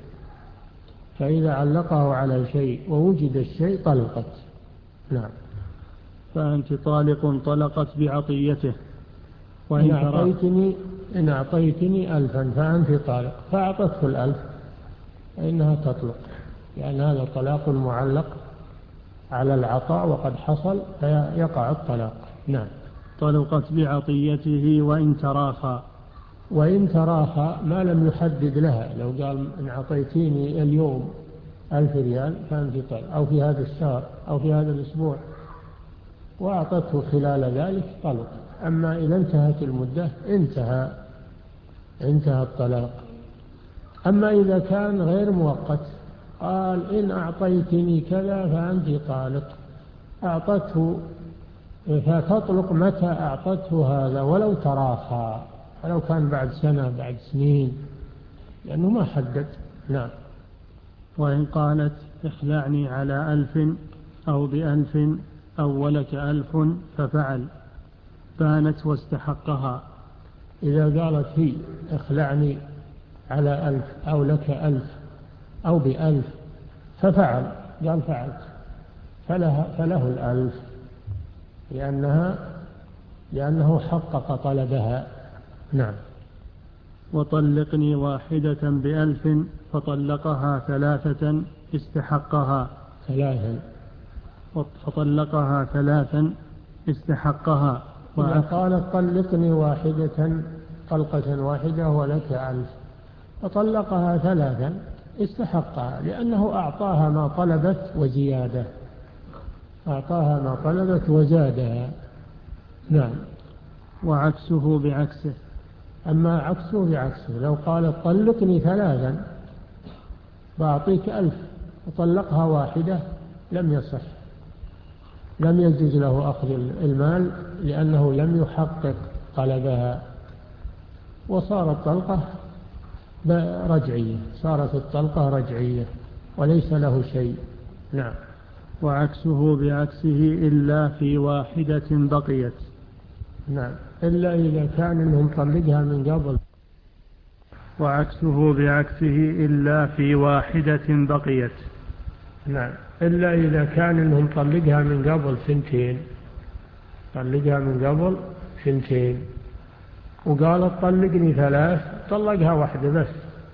فإذا علقه على شيء ووجد الشيء طلقت. نعم. فأنت طالق طلقت بعطيته. إن أعطيتني, إن أعطيتني ألفا فأنت طالق، فأعطته الألف فإنها تطلق، لأن يعني هذا طلاق معلق على العطاء وقد حصل فيقع الطلاق. نعم. طلقت بعطيته وإن تراخى. وإن تراخى ما لم يحدد لها، لو قال إن أعطيتيني اليوم ألف ريال فأنت طالق، أو في هذا الشهر أو في هذا الأسبوع، وأعطته خلال ذلك طلق. أما إذا انتهت المدة انتهى انتهى الطلاق. أما إذا كان غير مؤقت، قال إن أعطيتني كذا فأنت طالق، أعطته، فتطلق متى أعطته هذا ولو تراخى، ولو كان بعد سنة بعد سنين، لأنه ما حدد. نعم. وإن قالت اخلعني على ألف أو بألف أو ولك ألف ففعل، بانت واستحقها. إذا قالت هي اخلعني على ألف أو لك ألف أو بألف ففعل، قال فعلت، فله, فله الألف، لأنها لأنه حقق طلبها. نعم. وطلقني واحدة بألف فطلقها ثلاثة استحقها. ثلاثا. فطلقها ثلاثا استحقها. إذا قالت طلقني واحدة طلقة واحدة ولك ألف، فطلقها ثلاثا استحقها، لأنه أعطاها ما طلبت وزيادة، أعطاها ما طلبت وزادها. نعم. وعكسه بعكسه. أما عكسه بعكسه، لو قالت طلقني ثلاثا بأعطيك ألف وطلقها واحدة لم يصح، لم يجوز له أخذ المال، لأنه لم يحقق طلبها، وصارت طلقة رجعية، صارت الطلقة رجعية وليس له شيء. نعم. وعكسه بعكسه إلا في واحدة بقيت. نعم. إلا إذا كان إنه مطلقها من قبل. وعكسه بعكسه إلا في واحدة بقيت. نعم. إلا إذا كان إنه مطلقها من قبل سنتين، طلقها من قبل سنتين وقالت طلقني ثلاث، طلقها واحدة بس،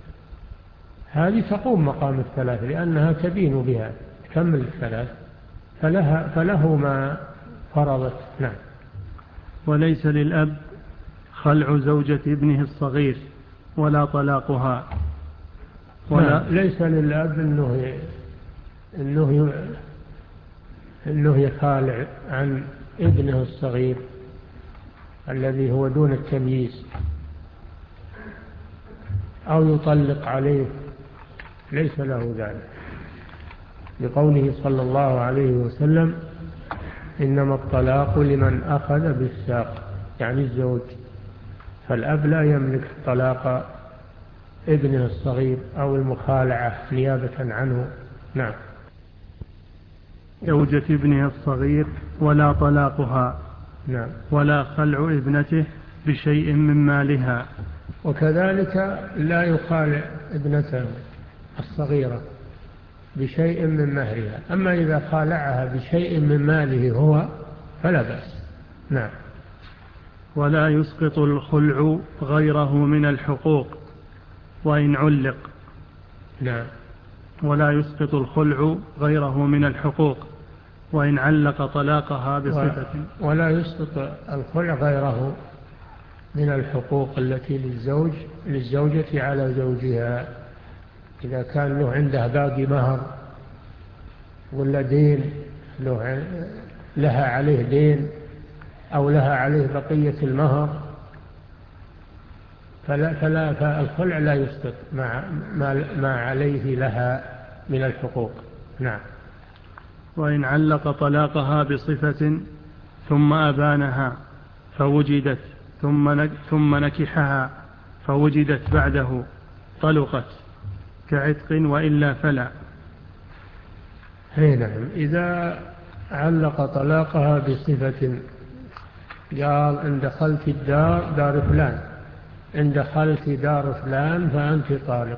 هذه تقوم مقام الثلاث، لأنها تبين بها تكمل الثلاث، فلها فله ما فرضت. نعم. وليس للأب خلع زوجة ابنه الصغير ولا طلاقها. ولا نعم. ليس للأب إنه إنه إنه يخالع عن ابنه الصغير الذي هو دون التمييز، أو يطلق عليه، ليس له ذلك، لقوله صلى الله عليه وسلم إنما الطلاق لمن أخذ بالساق، يعني الزوج، فالأب لا يملك طلاق ابنه الصغير أو المخالعة نيابة عنه. نعم. زوجة ابنه الصغير ولا طلاقها. نعم. ولا خلع ابنته بشيء من مالها. وكذلك لا يخالع ابنته الصغيرة بشيء من مهرها، أما إذا خالعها بشيء من ماله هو فلا بأس. نعم. ولا يسقط الخلع غيره من الحقوق وإن علق. نعم. ولا يسقط الخلع غيره من الحقوق وإن علق طلاقها بصفة. ولا يسقط الخلع غيره من الحقوق التي للزوج للزوجة على زوجها، إذا كان له عنده باقي مهر ولا دين، له لها عليه دين أو لها عليه بقية المهر، فلا, فلا فالخلع لا يسقط مع ما عليه لها من الحقوق. نعم. وإن علق طلاقها بصفة ثم أبانها فوجدت ثم ثم نكحها فوجدت بعده طلقت كعتق وإلا فلا. نعم. إذا علق طلاقها بصفة، قال إن دخلت الدار دار فلان، إن دخلت دار فلان فأنت طالق،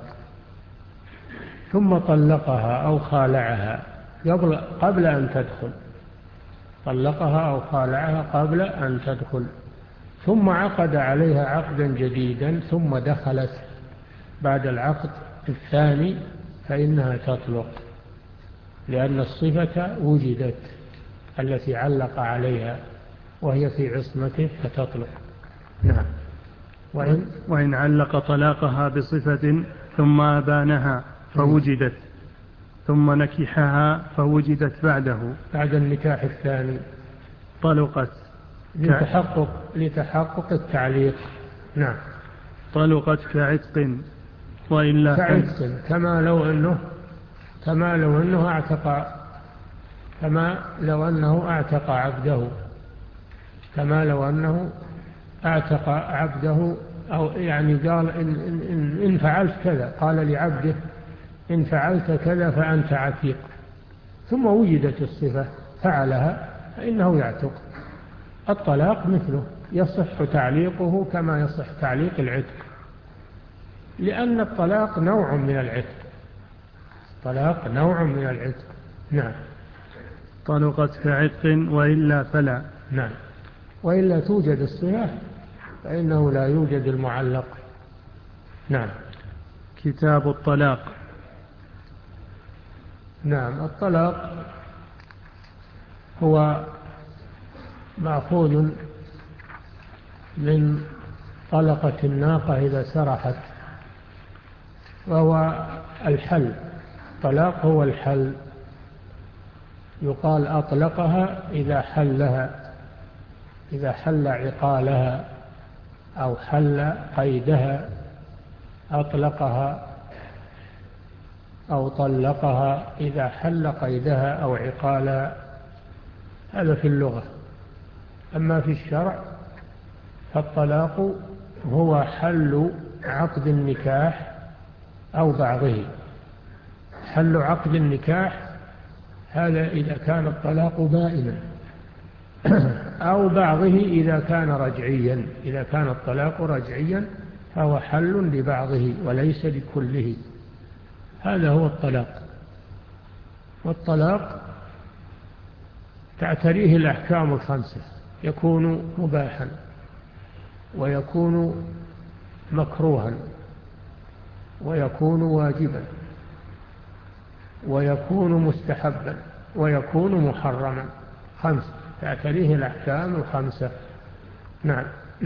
ثم طلقها أو خالعها قبل قبل أن تدخل، طلقها أو خالعها قبل أن تدخل، ثم عقد عليها عقدا جديدا ثم دخلت بعد العقد الثاني فإنها تطلق، لأن الصفة وجدت التي علق عليها وهي في عصمته فتطلق. نعم. وإن, وإن علق طلاقها بصفة ثم أبانها فوجدت ثم نكحها فوجدت بعده بعد النكاح الثاني طلقت لتحقق, لتحقق التعليق. نعم. طلقت كعتق وإلا كعتق كما لو أنه كما لو أنه اعتق كما لو أنه اعتق عبده كما لو أنه اعتق عبده، أو يعني قال إن, إن, إن فعلت كذا، قال لعبده إن فعلت كذا فأنت عتيق، ثم وجدت الصفة فعلها فإنه يعتق. الطلاق مثله يصح تعليقه كما يصح تعليق العتق، لأن الطلاق نوع من العتق الطلاق نوع من العتق. نعم. طلقت كعتق وإلا فلا. نعم. وإلا توجد الصفة فإنه لا يوجد المعلق. نعم. كتاب الطلاق. نعم. الطلاق هو مأخوذ من طلقة الناقة إذا سرحت، وهو الحل. الطلاق هو الحل، يقال أطلقها إذا حلها إذا حل عقالها أو حل قيدها أطلقها، أو طلقها إذا حل قيدها أو عقالها. هذا في اللغة. أما في الشرع فالطلاق هو حل عقد النكاح أو بعضه. حل عقد النكاح هذا إذا كان الطلاق بائنا، أو بعضه إذا كان رجعيا. إذا كان الطلاق رجعيا فهو حل لبعضه وليس لكله. هذا هو الطلاق. والطلاق تعتريه الأحكام الخمسة: يكون مباحا، ويكون مكروها، ويكون واجبا، ويكون مستحبا، ويكون محرما. خمسة تعتريه الأحكام الخمسة. نعم.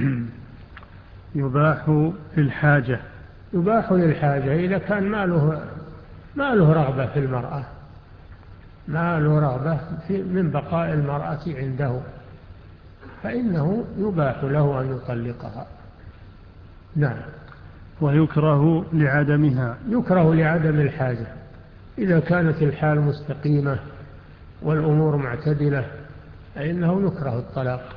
يباح للحاجة. يباح للحاجة إذا كان ما له ما له رغبة في المرأة، ما له رغبة في من بقاء المرأة عنده، فإنه يباح له أن يطلقها. نعم. ويكره لعدمها. يكره لعدم الحاجة. إذا كانت الحال مستقيمة والأمور معتدلة فإنه يكره الطلاق،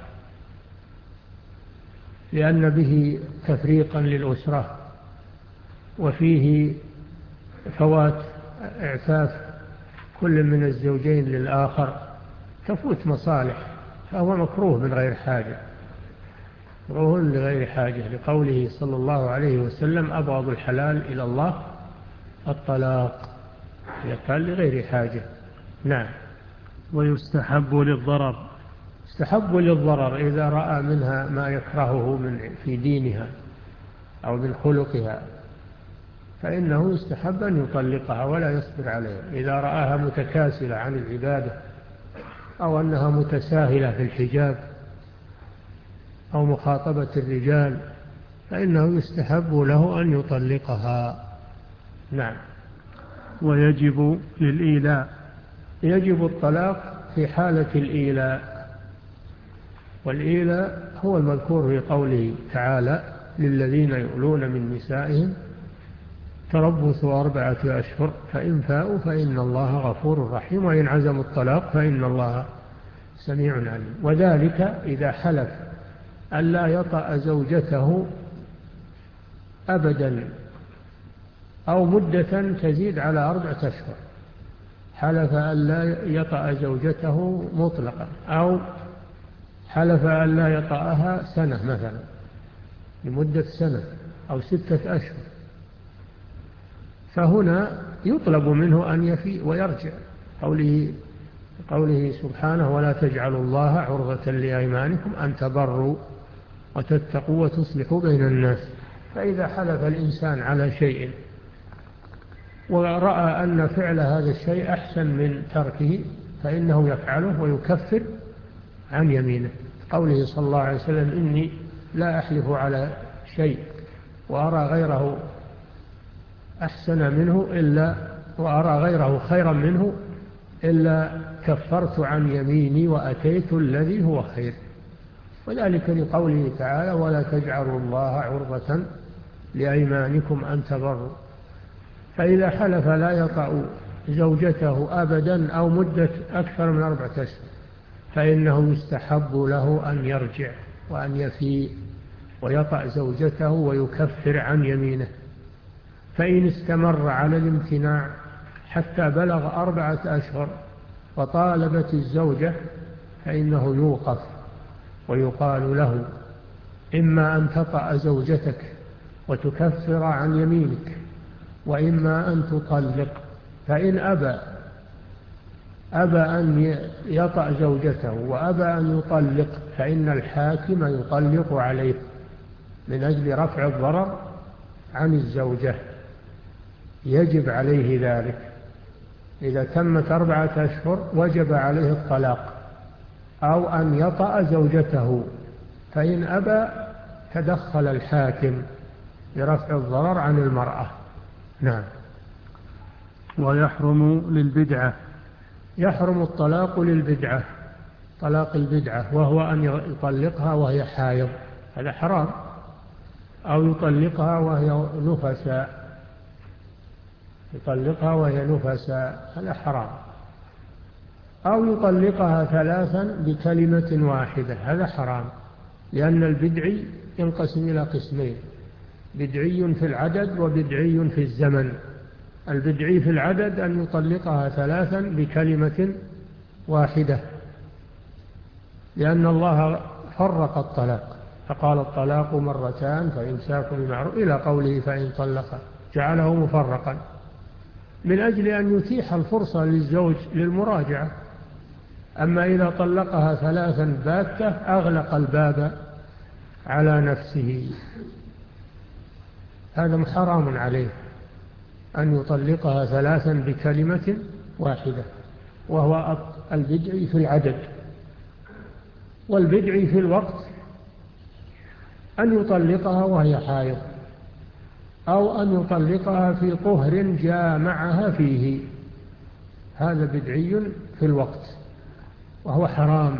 لأن به تفريقا للأسرة، وفيه فوات إعفاف كل من الزوجين للآخر، تفوت مصالح، فهو مكروه من غير حاجة، مكروه لغير حاجة، لقوله صلى الله عليه وسلم: أبغض الحلال إلى الله الطلاق، إذا كان لغير حاجة. نعم. ويستحب للضرر. يستحب للضرر إذا رأى منها ما يكرهه من في دينها أو من خلقها، فإنه يستحب أن يطلقها ولا يصبر عليها. إذا رآها متكاسلة عن العبادة، أو أنها متساهلة في الحجاب أو مخاطبة الرجال، فإنه يستحب له أن يطلقها. نعم. ويجب للإيلاء. يجب الطلاق في حالة الإيلاء، والإيلاء هو المذكور في قوله تعالى: للذين يؤلون من نسائهم تربص أربعة أشهر فإن فاءوا فإن الله غفور رحيم، وإن عزموا الطلاق فإن الله سميع عليم. وذلك إذا حلف ألا يطأ زوجته أبدا أو مدة تزيد على أربعة أشهر. حلف ألا يطأ زوجته مطلقا، أو حلف ألا يطأها سنة مثلا، لمدة سنة أو ستة أشهر، فهنا يطلب منه أن يفي ويرجع. قوله قوله سبحانه ولا تجعلوا الله عرضة لأيمانكم أن تبروا وتتقوا وتصلحوا بين الناس. فإذا حلف الإنسان على شيء ورأى أن فعل هذا الشيء أحسن من تركه فإنه يفعله ويكفر عن يمينه. قوله صلى الله عليه وسلم إني لا أحلف على شيء وأرى غيره أحسن منه إلا وأرى غيره خيرا منه إلا كفرت عن يميني وأتيت الذي هو خير. وذلك لقوله تعالى ولا تجعلوا الله عرضة لأيمانكم أن تبروا. فإذا حلف لا يطأ زوجته أبدا أو مدة أكثر من أربعة أشهر فإنه يستحب له أن يرجع وأن يفيء ويطأ زوجته ويكفر عن يمينه. فإن استمر على الامتناع حتى بلغ أربعة أشهر وطالبت الزوجة فإنه يوقف ويقال له إما أن تطأ زوجتك وتكفر عن يمينك وإما أن تطلق. فإن أبى أبى أن يطأ زوجته وأبى أن يطلق فإن الحاكم يطلق عليه من أجل رفع الضرر عن الزوجة، يجب عليه ذلك. إذا تمت أربعة أشهر وجب عليه الطلاق أو أن يطأ زوجته. فإن أبى تدخل الحاكم لرفع الضرر عن المرأة. نعم. ويحرم للبدعة. يحرم الطلاق للبدعة، طلاق البدعة، وهو أن يطلقها وهي حائض، هذا حرام، أو يطلقها وهي نفساء، يطلقها وهي نفساء، هذا حرام، أو يطلقها ثلاثا بكلمة واحدة، هذا حرام. لأن البدعي ينقسم إلى قسمين: بدعي في العدد وبدعي في الزمن. البدعي في العدد أن يطلقها ثلاثا بكلمة واحدة، لأن الله فرق الطلاق فقال الطلاق مرتان فإمساك بمعروف إلى قوله فإن طلق جعله مفرقا من أجل أن يتيح الفرصة للزوج للمراجعة. أما إذا طلقها ثلاثا باتة أغلق الباب على نفسه، هذا حرام عليه أن يطلقها ثلاثا بكلمة واحدة، وهو البدعي في العدد. والبدعي في الوقت أن يطلقها وهي حائض، أو أن يطلقها في طهر جامعها فيه، هذا بدعي في الوقت، وهو حرام،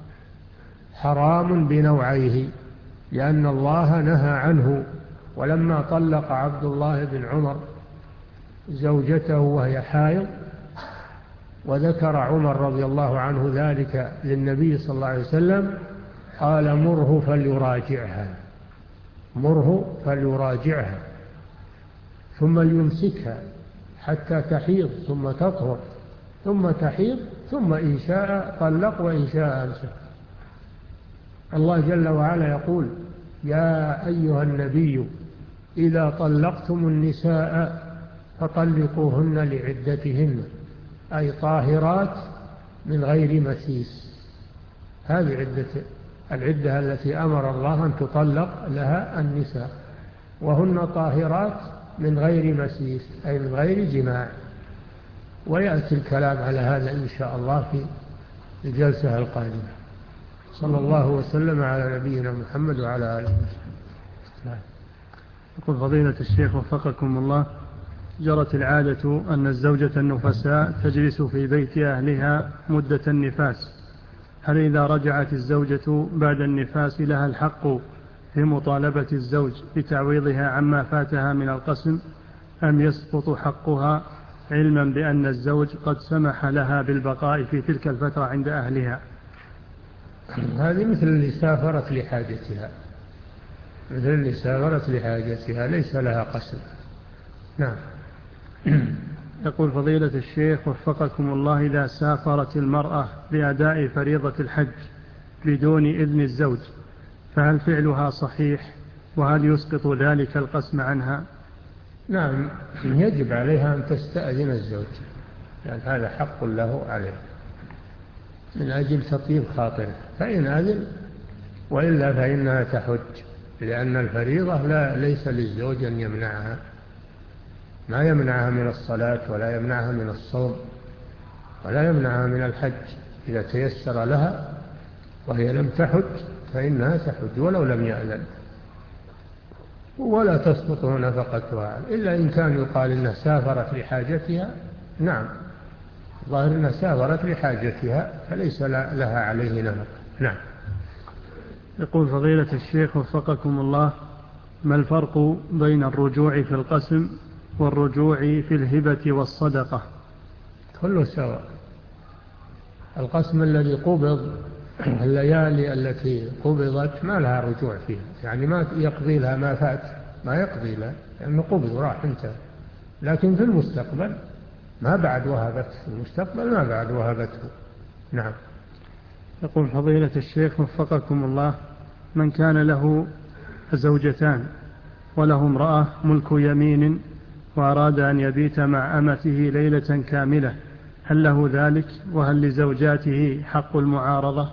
حرام بنوعيه، لأن الله نهى عنه. ولما طلق عبد الله بن عمر زوجته وهي حائض وذكر عمر رضي الله عنه ذلك للنبي صلى الله عليه وسلم قال مره فليراجعها، مره فليراجعها ثم ليمسكها حتى تحيض ثم تطهر ثم تحيض ثم إن شاء طلق وإن شاء أمسك. الله جل وعلا يقول يا أيها النبي إذا طلقتم النساء فطلقوهن لعدتهن، أي طاهرات من غير مسيس. هذه عدة العدة التي أمر الله أن تطلق لها النساء، وهن طاهرات من غير مسيس أي من غير جماع. ويأتي الكلام على هذا إن شاء الله في الجلسة القادمة. صلى الله وسلم على نبينا محمد وعلى آله وسلم. يقول فضيلة الشيخ وفقكم الله، جرت العادة أن الزوجة النفساء تجلس في بيت أهلها مدة النفاس، هل إذا رجعت الزوجة بعد النفاس لها الحق في مطالبة الزوج بتعويضها عما فاتها من القسم، أم يسقط حقها علما بأن الزوج قد سمح لها بالبقاء في تلك الفترة عند أهلها؟ هذه مثل اللي سافرت لحاجتها، مثل اللي سافرت لحاجتها ليس لها قسم. نعم. يقول فضيلة الشيخ وفقكم الله، إذا سافرت المرأة لأداء فريضة الحج بدون إذن الزوج فهل فعلها صحيح، وهل يسقط ذلك القسم عنها؟ نعم، يجب عليها أن تستأذن الزوج، يعني هذا حق له عليه. من أجل تطيب خاطره، فإن أذن، وإلا فإنها تحج، لأن الفريضة لا ليس للزوج أن يمنعها، ما يمنعها من الصلاة ولا يمنعها من الصوم ولا يمنعها من الحج. إذا تيسر لها وهي لم تحج فإنها تحج ولو لم يأذن، ولا تسقط نفقتها إلا إن كان يقال إنها سافرت لحاجتها. نعم، ظاهر أنها سافرت لحاجتها فليس لها عليه نفقة. نعم. يقول فضيلة الشيخ وفقكم الله: ما الفرق بين الرجوع في القسم والرجوع في الهبة والصدقة؟ كله سواء. القسم الذي قبض، الليالي التي قبضت ما لها رجوع فيها، يعني ما يقضي لها ما فات، ما يقضي لها لأنه قبض راح انتهى. لكن في المستقبل ما بعد وهبته، في المستقبل ما بعد وهبته. نعم. يقول فضيلة الشيخ وفقكم الله: من كان له زوجتان وله امرأة ملك يمين وأراد أن يبيت مع أمته ليلة كاملة، هل له ذلك؟ وهل لزوجاته حق المعارضة؟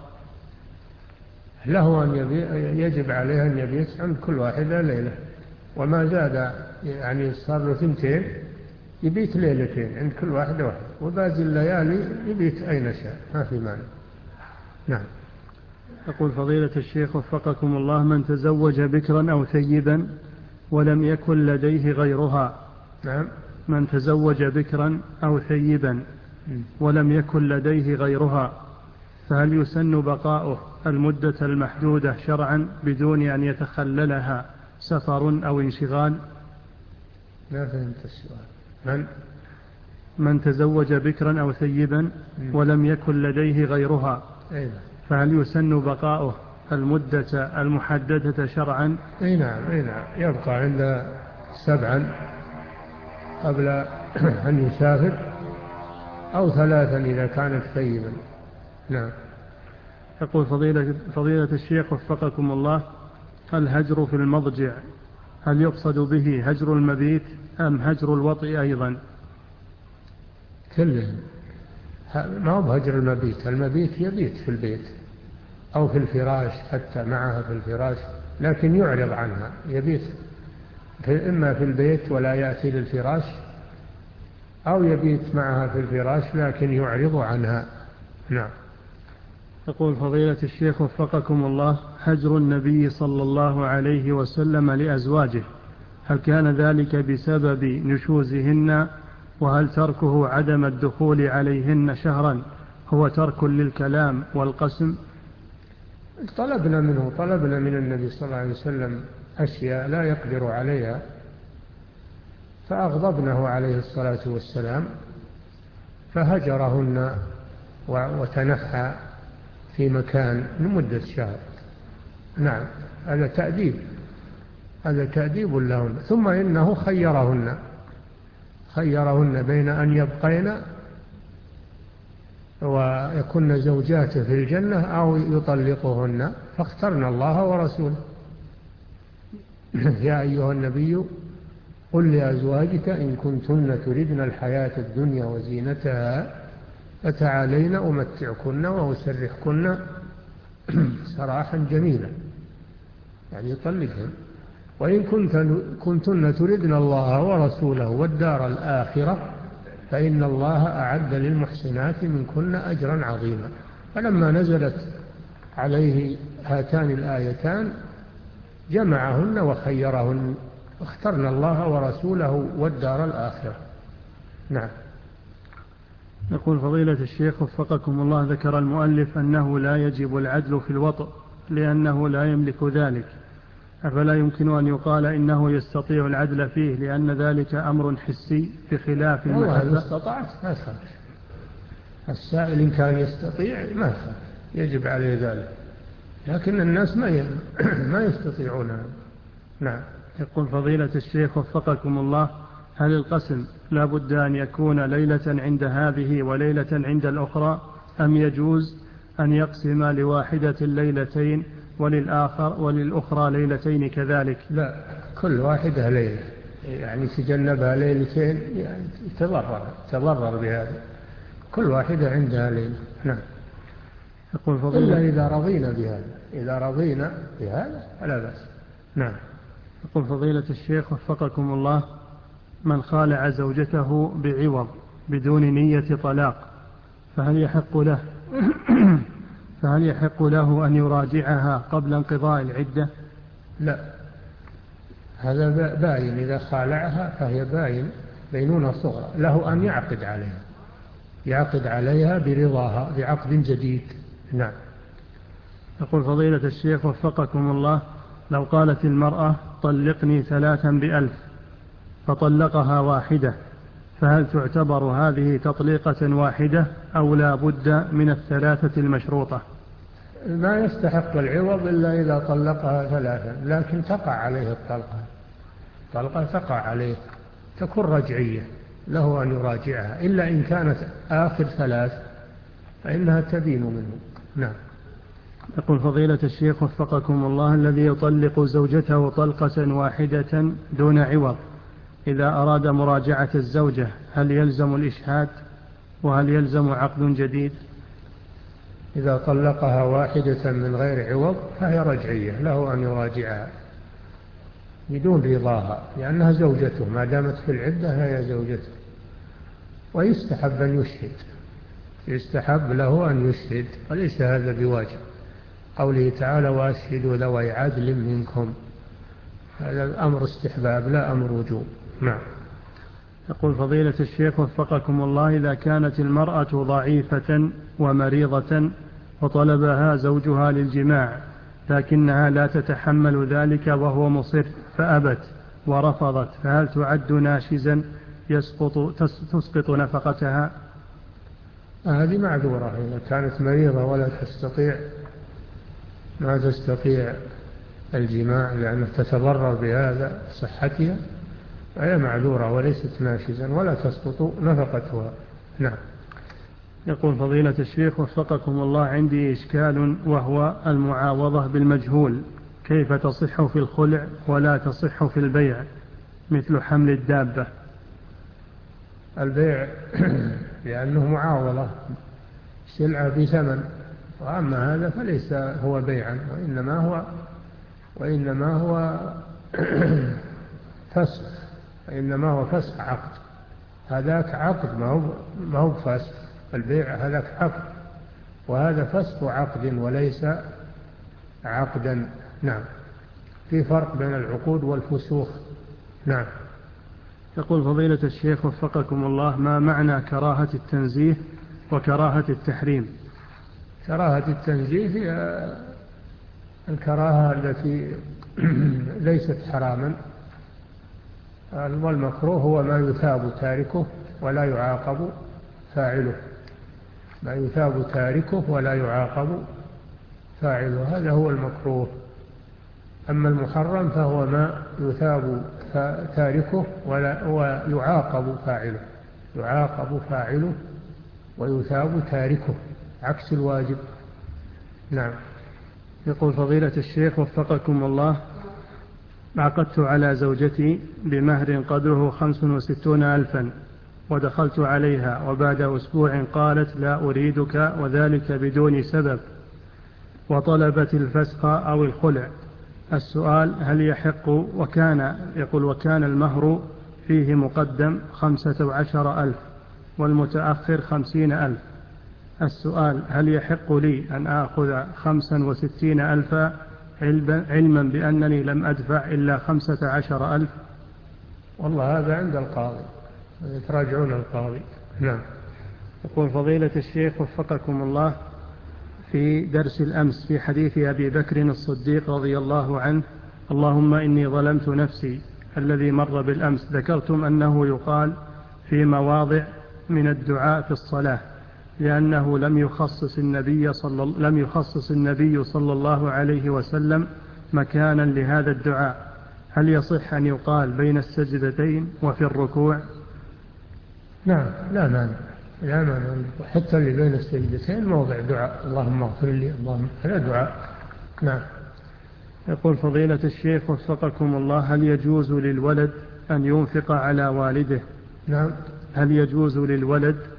له أن يجب عليه أن يبيت عند كل واحدة ليلة، وما زاد يعني صار له ثنتين يبيت ليلتين عند كل واحدة واحدة، وباقي الليالي يبيت أين شاء، ما في مانع. نعم. يقول فضيلة الشيخ وفقكم الله: من تزوج بكرا أو ثيبا ولم يكن لديه غيرها. نعم. من تزوج بكرا أو ثيبا ولم يكن لديه غيرها، فهل يسن بقاؤه المدة المحدودة شرعا بدون أن يتخللها سفر أو انشغال؟ ما فهمت السؤال. من من تزوج بكرا أو ثيبا ولم يكن لديه غيرها، فهل يسن بقاؤه المدة المحددة شرعا؟ اي نعم، اي نعم، يبقى عند سبعا قبل أن يسافر، أو ثلاثا إذا كانت ثيبا. نعم. يقول فضيلة, فضيلة الشيخ وفقكم الله: الهجر في المضجع هل يقصد به هجر المبيت أم هجر الوطء أيضا؟ كله، ما هو بهجر المبيت. المبيت يبيت في البيت أو في الفراش، حتى معها في الفراش، لكن يعرض عنها، يبيت في إما في البيت ولا يأتي للفراش، أو يبيت معها في الفراش لكن يعرض عنها. نعم. يقول فضيلة الشيخ وفقكم الله: هجر النبي صلى الله عليه وسلم لأزواجه هل كان ذلك بسبب نشوزهن؟ وهل تركه عدم الدخول عليهن شهرا هو ترك للكلام والقسم؟ طلبنا منه طلبنا من النبي صلى الله عليه وسلم أشياء لا يقدر عليها، فأغضبنه عليه الصلاة والسلام فهجرهن وتنحى في مكان لمدة شهر. نعم، هذا تأديب، هذا تأديب لهن. ثم إنه خيرهن خيرهن بين أن يبقين ويكون زوجاته في الجنة أو يطلقهن، فاخترنا الله ورسوله. يا أيها النبي قل لأزواجك إن كنتن تردن الحياة الدنيا وزينتها فتعالين أمتعكن وأسرحكن سراحا جميلا، يعني يطلقهن. وإن كنتن تردن الله ورسوله والدار الآخرة فإن الله أعد للمحسنات منكن أجرا عظيما. فلما نزلت عليه هاتان الآيتان جمعهن وخيرهن، اخترنا الله ورسوله والدار الآخرة. نعم. يقول فضيلة الشيخ وفقكم الله: ذكر المؤلف أنه لا يجب العدل في الوطء لأنه لا يملك ذلك، أفلا يمكن أن يقال إنه يستطيع العدل فيه لأن ذلك أمر حسي بخلاف المحبة؟ والله إذا استطعت ما خاف، السائل إن كان يستطيع ما خاف، يجب عليه ذلك، لكن الناس ما ما يستطيعون. نعم. يقول فضيلة الشيخ وفقكم الله: هل القسم لا بد أن يكون ليلة عند هذه وليلة عند الأخرى، أم يجوز أن يقسم لواحدة الليلتين وللآخر وللأخرى ليلتين كذلك؟ لا، كل واحدة ليلة، يعني تجنبها ليلتين يعني تضرر تضرر بهذا، كل واحدة عندها ليلة. نعم. يقول فضيلة إلا إذا رضينا بهذا، إذا رضينا بهذا فلا بأس. نعم. يقول فضيلة الشيخ وفقكم الله: من خالع زوجته بعوض بدون نية طلاق فهل يحق له فهل يحق له أن يراجعها قبل انقضاء العدة؟ لا، هذا باين، إذا خالعها فهي باين بينونة صغرى، له أن يعقد عليها، يعقد عليها برضاها بعقد جديد. نعم. يقول فضيلة الشيخ وفقكم الله: لو قالت المرأة طلقني ثلاثا بألف فطلقها واحدة، فهل تعتبر هذه تطليقة واحدة أو لا بد من الثلاثة المشروطة؟ ما يستحق العوض إلا إذا طلقها ثلاثا، لكن تقع عليه الطلقة، طلقة تقع عليه تكون رجعية، له أن يراجعها، إلا إن كانت آخر ثلاث فإنها تبين منه. نعم. يقول فضيلة الشيخ وفقكم الله: الذي يطلق زوجته طلقة واحدة دون عوض إذا أراد مراجعة الزوجة هل يلزم الإشهاد وهل يلزم عقد جديد؟ إذا طلقها واحدة من غير عوض فهي رجعية، له أن يراجعها بدون رضاها، لأنها زوجته، ما دامت في العدة هي زوجته. ويستحب أن يشهد، يستحب له أن يشهد، وليس هذا بواجب، قوله تعالى: وأشهدوا ذوي عدل منكم، هذا الأمر استحباب لا أمر وجوب. نعم. يقول فضيلة الشيخ وفقكم الله: إذا كانت المرأة ضعيفة ومريضة وطلبها زوجها للجماع لكنها لا تتحمل ذلك وهو مصر فأبت ورفضت، فهل تعد ناشزا يسقط تسقط نفقتها؟ هذه معذورة، إذا كانت مريضة ولا تستطيع ما تستطيع الجماع لأنها تتضرر بهذا صحتها، فهي معذورة وليست ناشزا ولا تسقط نفقتها. نعم. يقول فضيلة الشيخ وفقكم الله: عندي إشكال وهو المعاوضة بالمجهول، كيف تصح في الخلع ولا تصح في البيع مثل حمل الدابة؟ البيع لأنه معاوضة سلعة بثمن، وأما هذا فليس هو بيعا، وإنما هو وإنما هو فسخ، وإنما هو فسخ عقد، هذاك عقد ما هو ما هو فسخ، البيع هذاك عقد وهذا فسخ عقد وليس عقدا. نعم. في فرق بين العقود والفسوخ. نعم. يقول فضيلة الشيخ وفقكم الله: ما معنى كراهة التنزيه وكراهة التحريم؟ كراهة التنزيه هي الكراهة التي ليست حراما، والمكروه هو ما يثاب تاركه ولا يعاقب فاعله، ما يثاب تاركه ولا يعاقب فاعله، هذا هو المكروه. أما المحرم فهو ما يثاب تاركه ولا ويعاقب فاعله، يعاقب فاعله ويثاب تاركه، عكس الواجب. نعم. يقول فضيلة الشيخ وفقكم الله: عقدت على زوجتي بمهر قدره خمس وستون ألفا ودخلت عليها وبعد أسبوع قالت لا أريدك وذلك بدون سبب وطلبت الفسخ أو الخلع، السؤال هل يحق؟ وكان يقول وكان المهر فيه مقدم خمسة وعشر ألف والمتأخر خمسين ألف، السؤال هل يحق لي أن آخذ خمسا وستين ألفا علما بأنني لم أدفع إلا خمسة عشر ألف؟ والله هذا عند القاضي، يتراجعون القاضي. نعم. يقول فضيلة الشيخ وفقكم الله: في درس الأمس في حديث أبي بكر الصديق رضي الله عنه اللهم إني ظلمت نفسي الذي مر بالأمس، ذكرتم أنه يقال في مواضع من الدعاء في الصلاة لأنه لم يخصص النبي صلى لم يخصص النبي صلى الله عليه وسلم مكانا لهذا الدعاء، هل يصح أن يقال بين السجدتين وفي الركوع؟ نعم، لا مانع، لا مانع، حتى اللي بين السجدتين موضع دعاء، اللهم اغفر لي، اللهم، هذا دعاء. نعم. يقول فضيلة الشيخ وفقكم الله: هل يجوز للولد أن ينفق على والده؟ نعم. هل يجوز للولد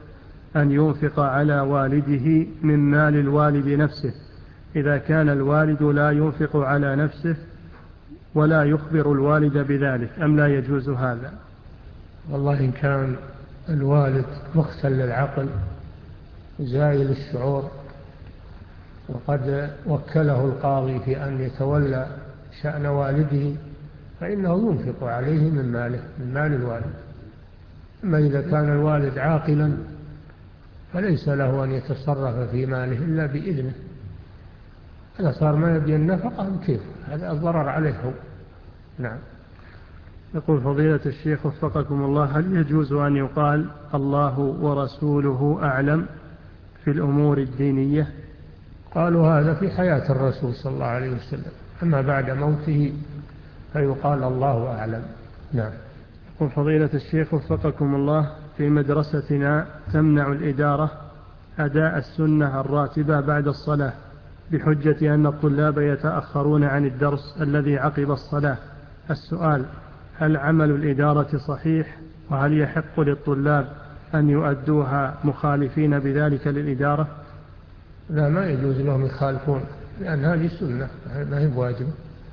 أن ينفق على والده من مال الوالد نفسه إذا كان الوالد لا ينفق على نفسه ولا يخبر الوالد بذلك، أم لا يجوز هذا؟ والله إن كان الوالد مختل العقل زائل الشعور وقد وكله القاضي في أن يتولى شأن والده فإنه ينفق عليه من ماله، من مال الوالد. أما إذا كان الوالد عاقلا فليس له أن يتصرف في ماله إلا بإذنه. إذا صار ما يبي النفقة كيف؟ هذا الضرر عليه هو. نعم. يقول فضيلة الشيخ وفقكم الله: هل يجوز أن يقال الله ورسوله أعلم في الأمور الدينية؟ قالوا هذا في حياة الرسول صلى الله عليه وسلم، أما بعد موته فيقال الله أعلم. نعم. يقول فضيلة الشيخ وفقكم الله: في مدرستنا تمنع الإدارة أداء السنة الراتبة بعد الصلاة بحجة أن الطلاب يتأخرون عن الدرس الذي عقب الصلاة. السؤال: هل عمل الإدارة صحيح؟ وهل يحق للطلاب أن يؤدوها مخالفين بذلك للإدارة؟ لا، ما يجوز لهم يخالفون، لأن هذه سنة ما هي واجبة.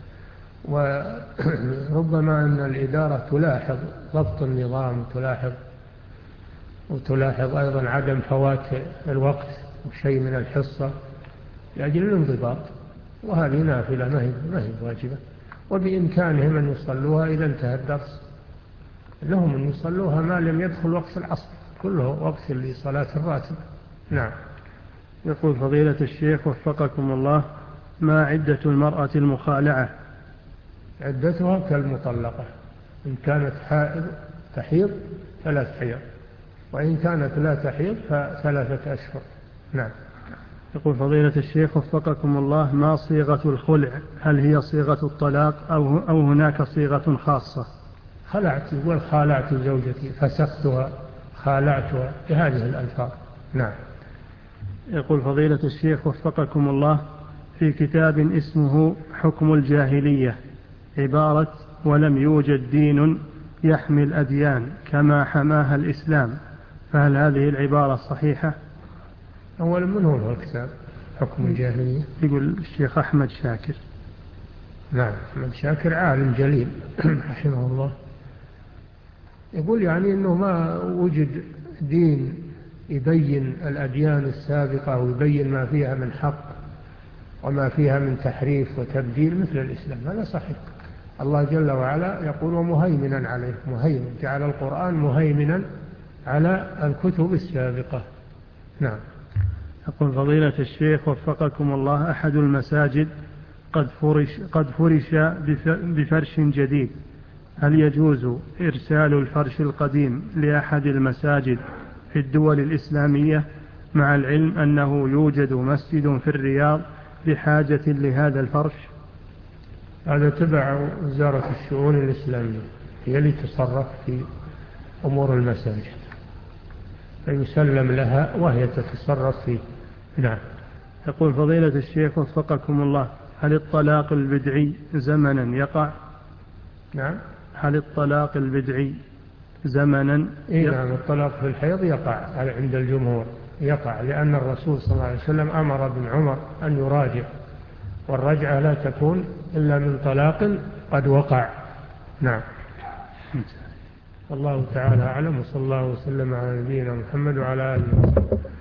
وربما أن الإدارة تلاحظ ضبط النظام وتلاحظ وتلاحظ أيضا عدم فوات الوقت وشيء من الحصة لأجل الانضباط، وهذه نافلة ما هي ما هي واجبة، وبإمكانهم أن يصلوها إذا انتهى الدرس، لهم أن يصلوها ما لم يدخل وقت العصر، كله وقت لصلاة الراتب. نعم. يقول فضيلة الشيخ وفقكم الله: ما عدة المرأة المخالعة؟ عدتها كالمطلقة، إن كانت حائض تحيض ثلاث حيض، وإن كانت لا تحيض فثلاثة أشهر. نعم. يقول فضيلة الشيخ وفقكم الله: ما صيغة الخلع؟ هل هي صيغة الطلاق أو, أو هناك صيغة خاصة؟ خلعت، يقول خالعت زوجتي، فسختها، خالعتها، بهذه الألفاظ. نعم. يقول فضيلة الشيخ وفقكم الله: في كتاب اسمه حكم الجاهلية عبارة ولم يوجد دين يحمي الأديان كما حماها الإسلام، فهل هذه العبارة صحيحة؟ أولا من هو الكتاب حكم الجاهلية؟ يقول الشيخ أحمد شاكر. نعم، أحمد شاكر عالم جليل رحمه الله. يقول يعني أنه ما وجد دين يبين الأديان السابقة ويبين ما فيها من حق وما فيها من تحريف وتبديل مثل الإسلام، هذا صحيح. الله جل وعلا يقول ومهيمنا عليه، مهيمن، جعل القرآن مهيمنا على الكتب السابقة. نعم. يقول فضيلة الشيخ وفقكم الله: أحد المساجد قد فرش, قد فرش بفرش جديد، هل يجوز إرسال الفرش القديم لأحد المساجد في الدول الإسلامية، مع العلم أنه يوجد مسجد في الرياض بحاجة لهذا الفرش؟ هذا تبع وزارة الشؤون الإسلامية، هي اللي تصرف في أمور المساجد، فيسلم لها وهي تتصرف فيه. نعم. يقول فضيلة الشيخ وفقكم الله: هل الطلاق البدعي زمنا يقع؟ نعم. هل الطلاق البدعي زمنا إيه نعم، الطلاق في الحيض يقع عند الجمهور، يقع، لأن الرسول صلى الله عليه وسلم أمر ابن عمر أن يراجع، والرجعة لا تكون إلا من طلاق قد وقع. نعم. الله تعالى أعلم، وصلى الله وسلم على نبينا محمد وعلى آله وسلم.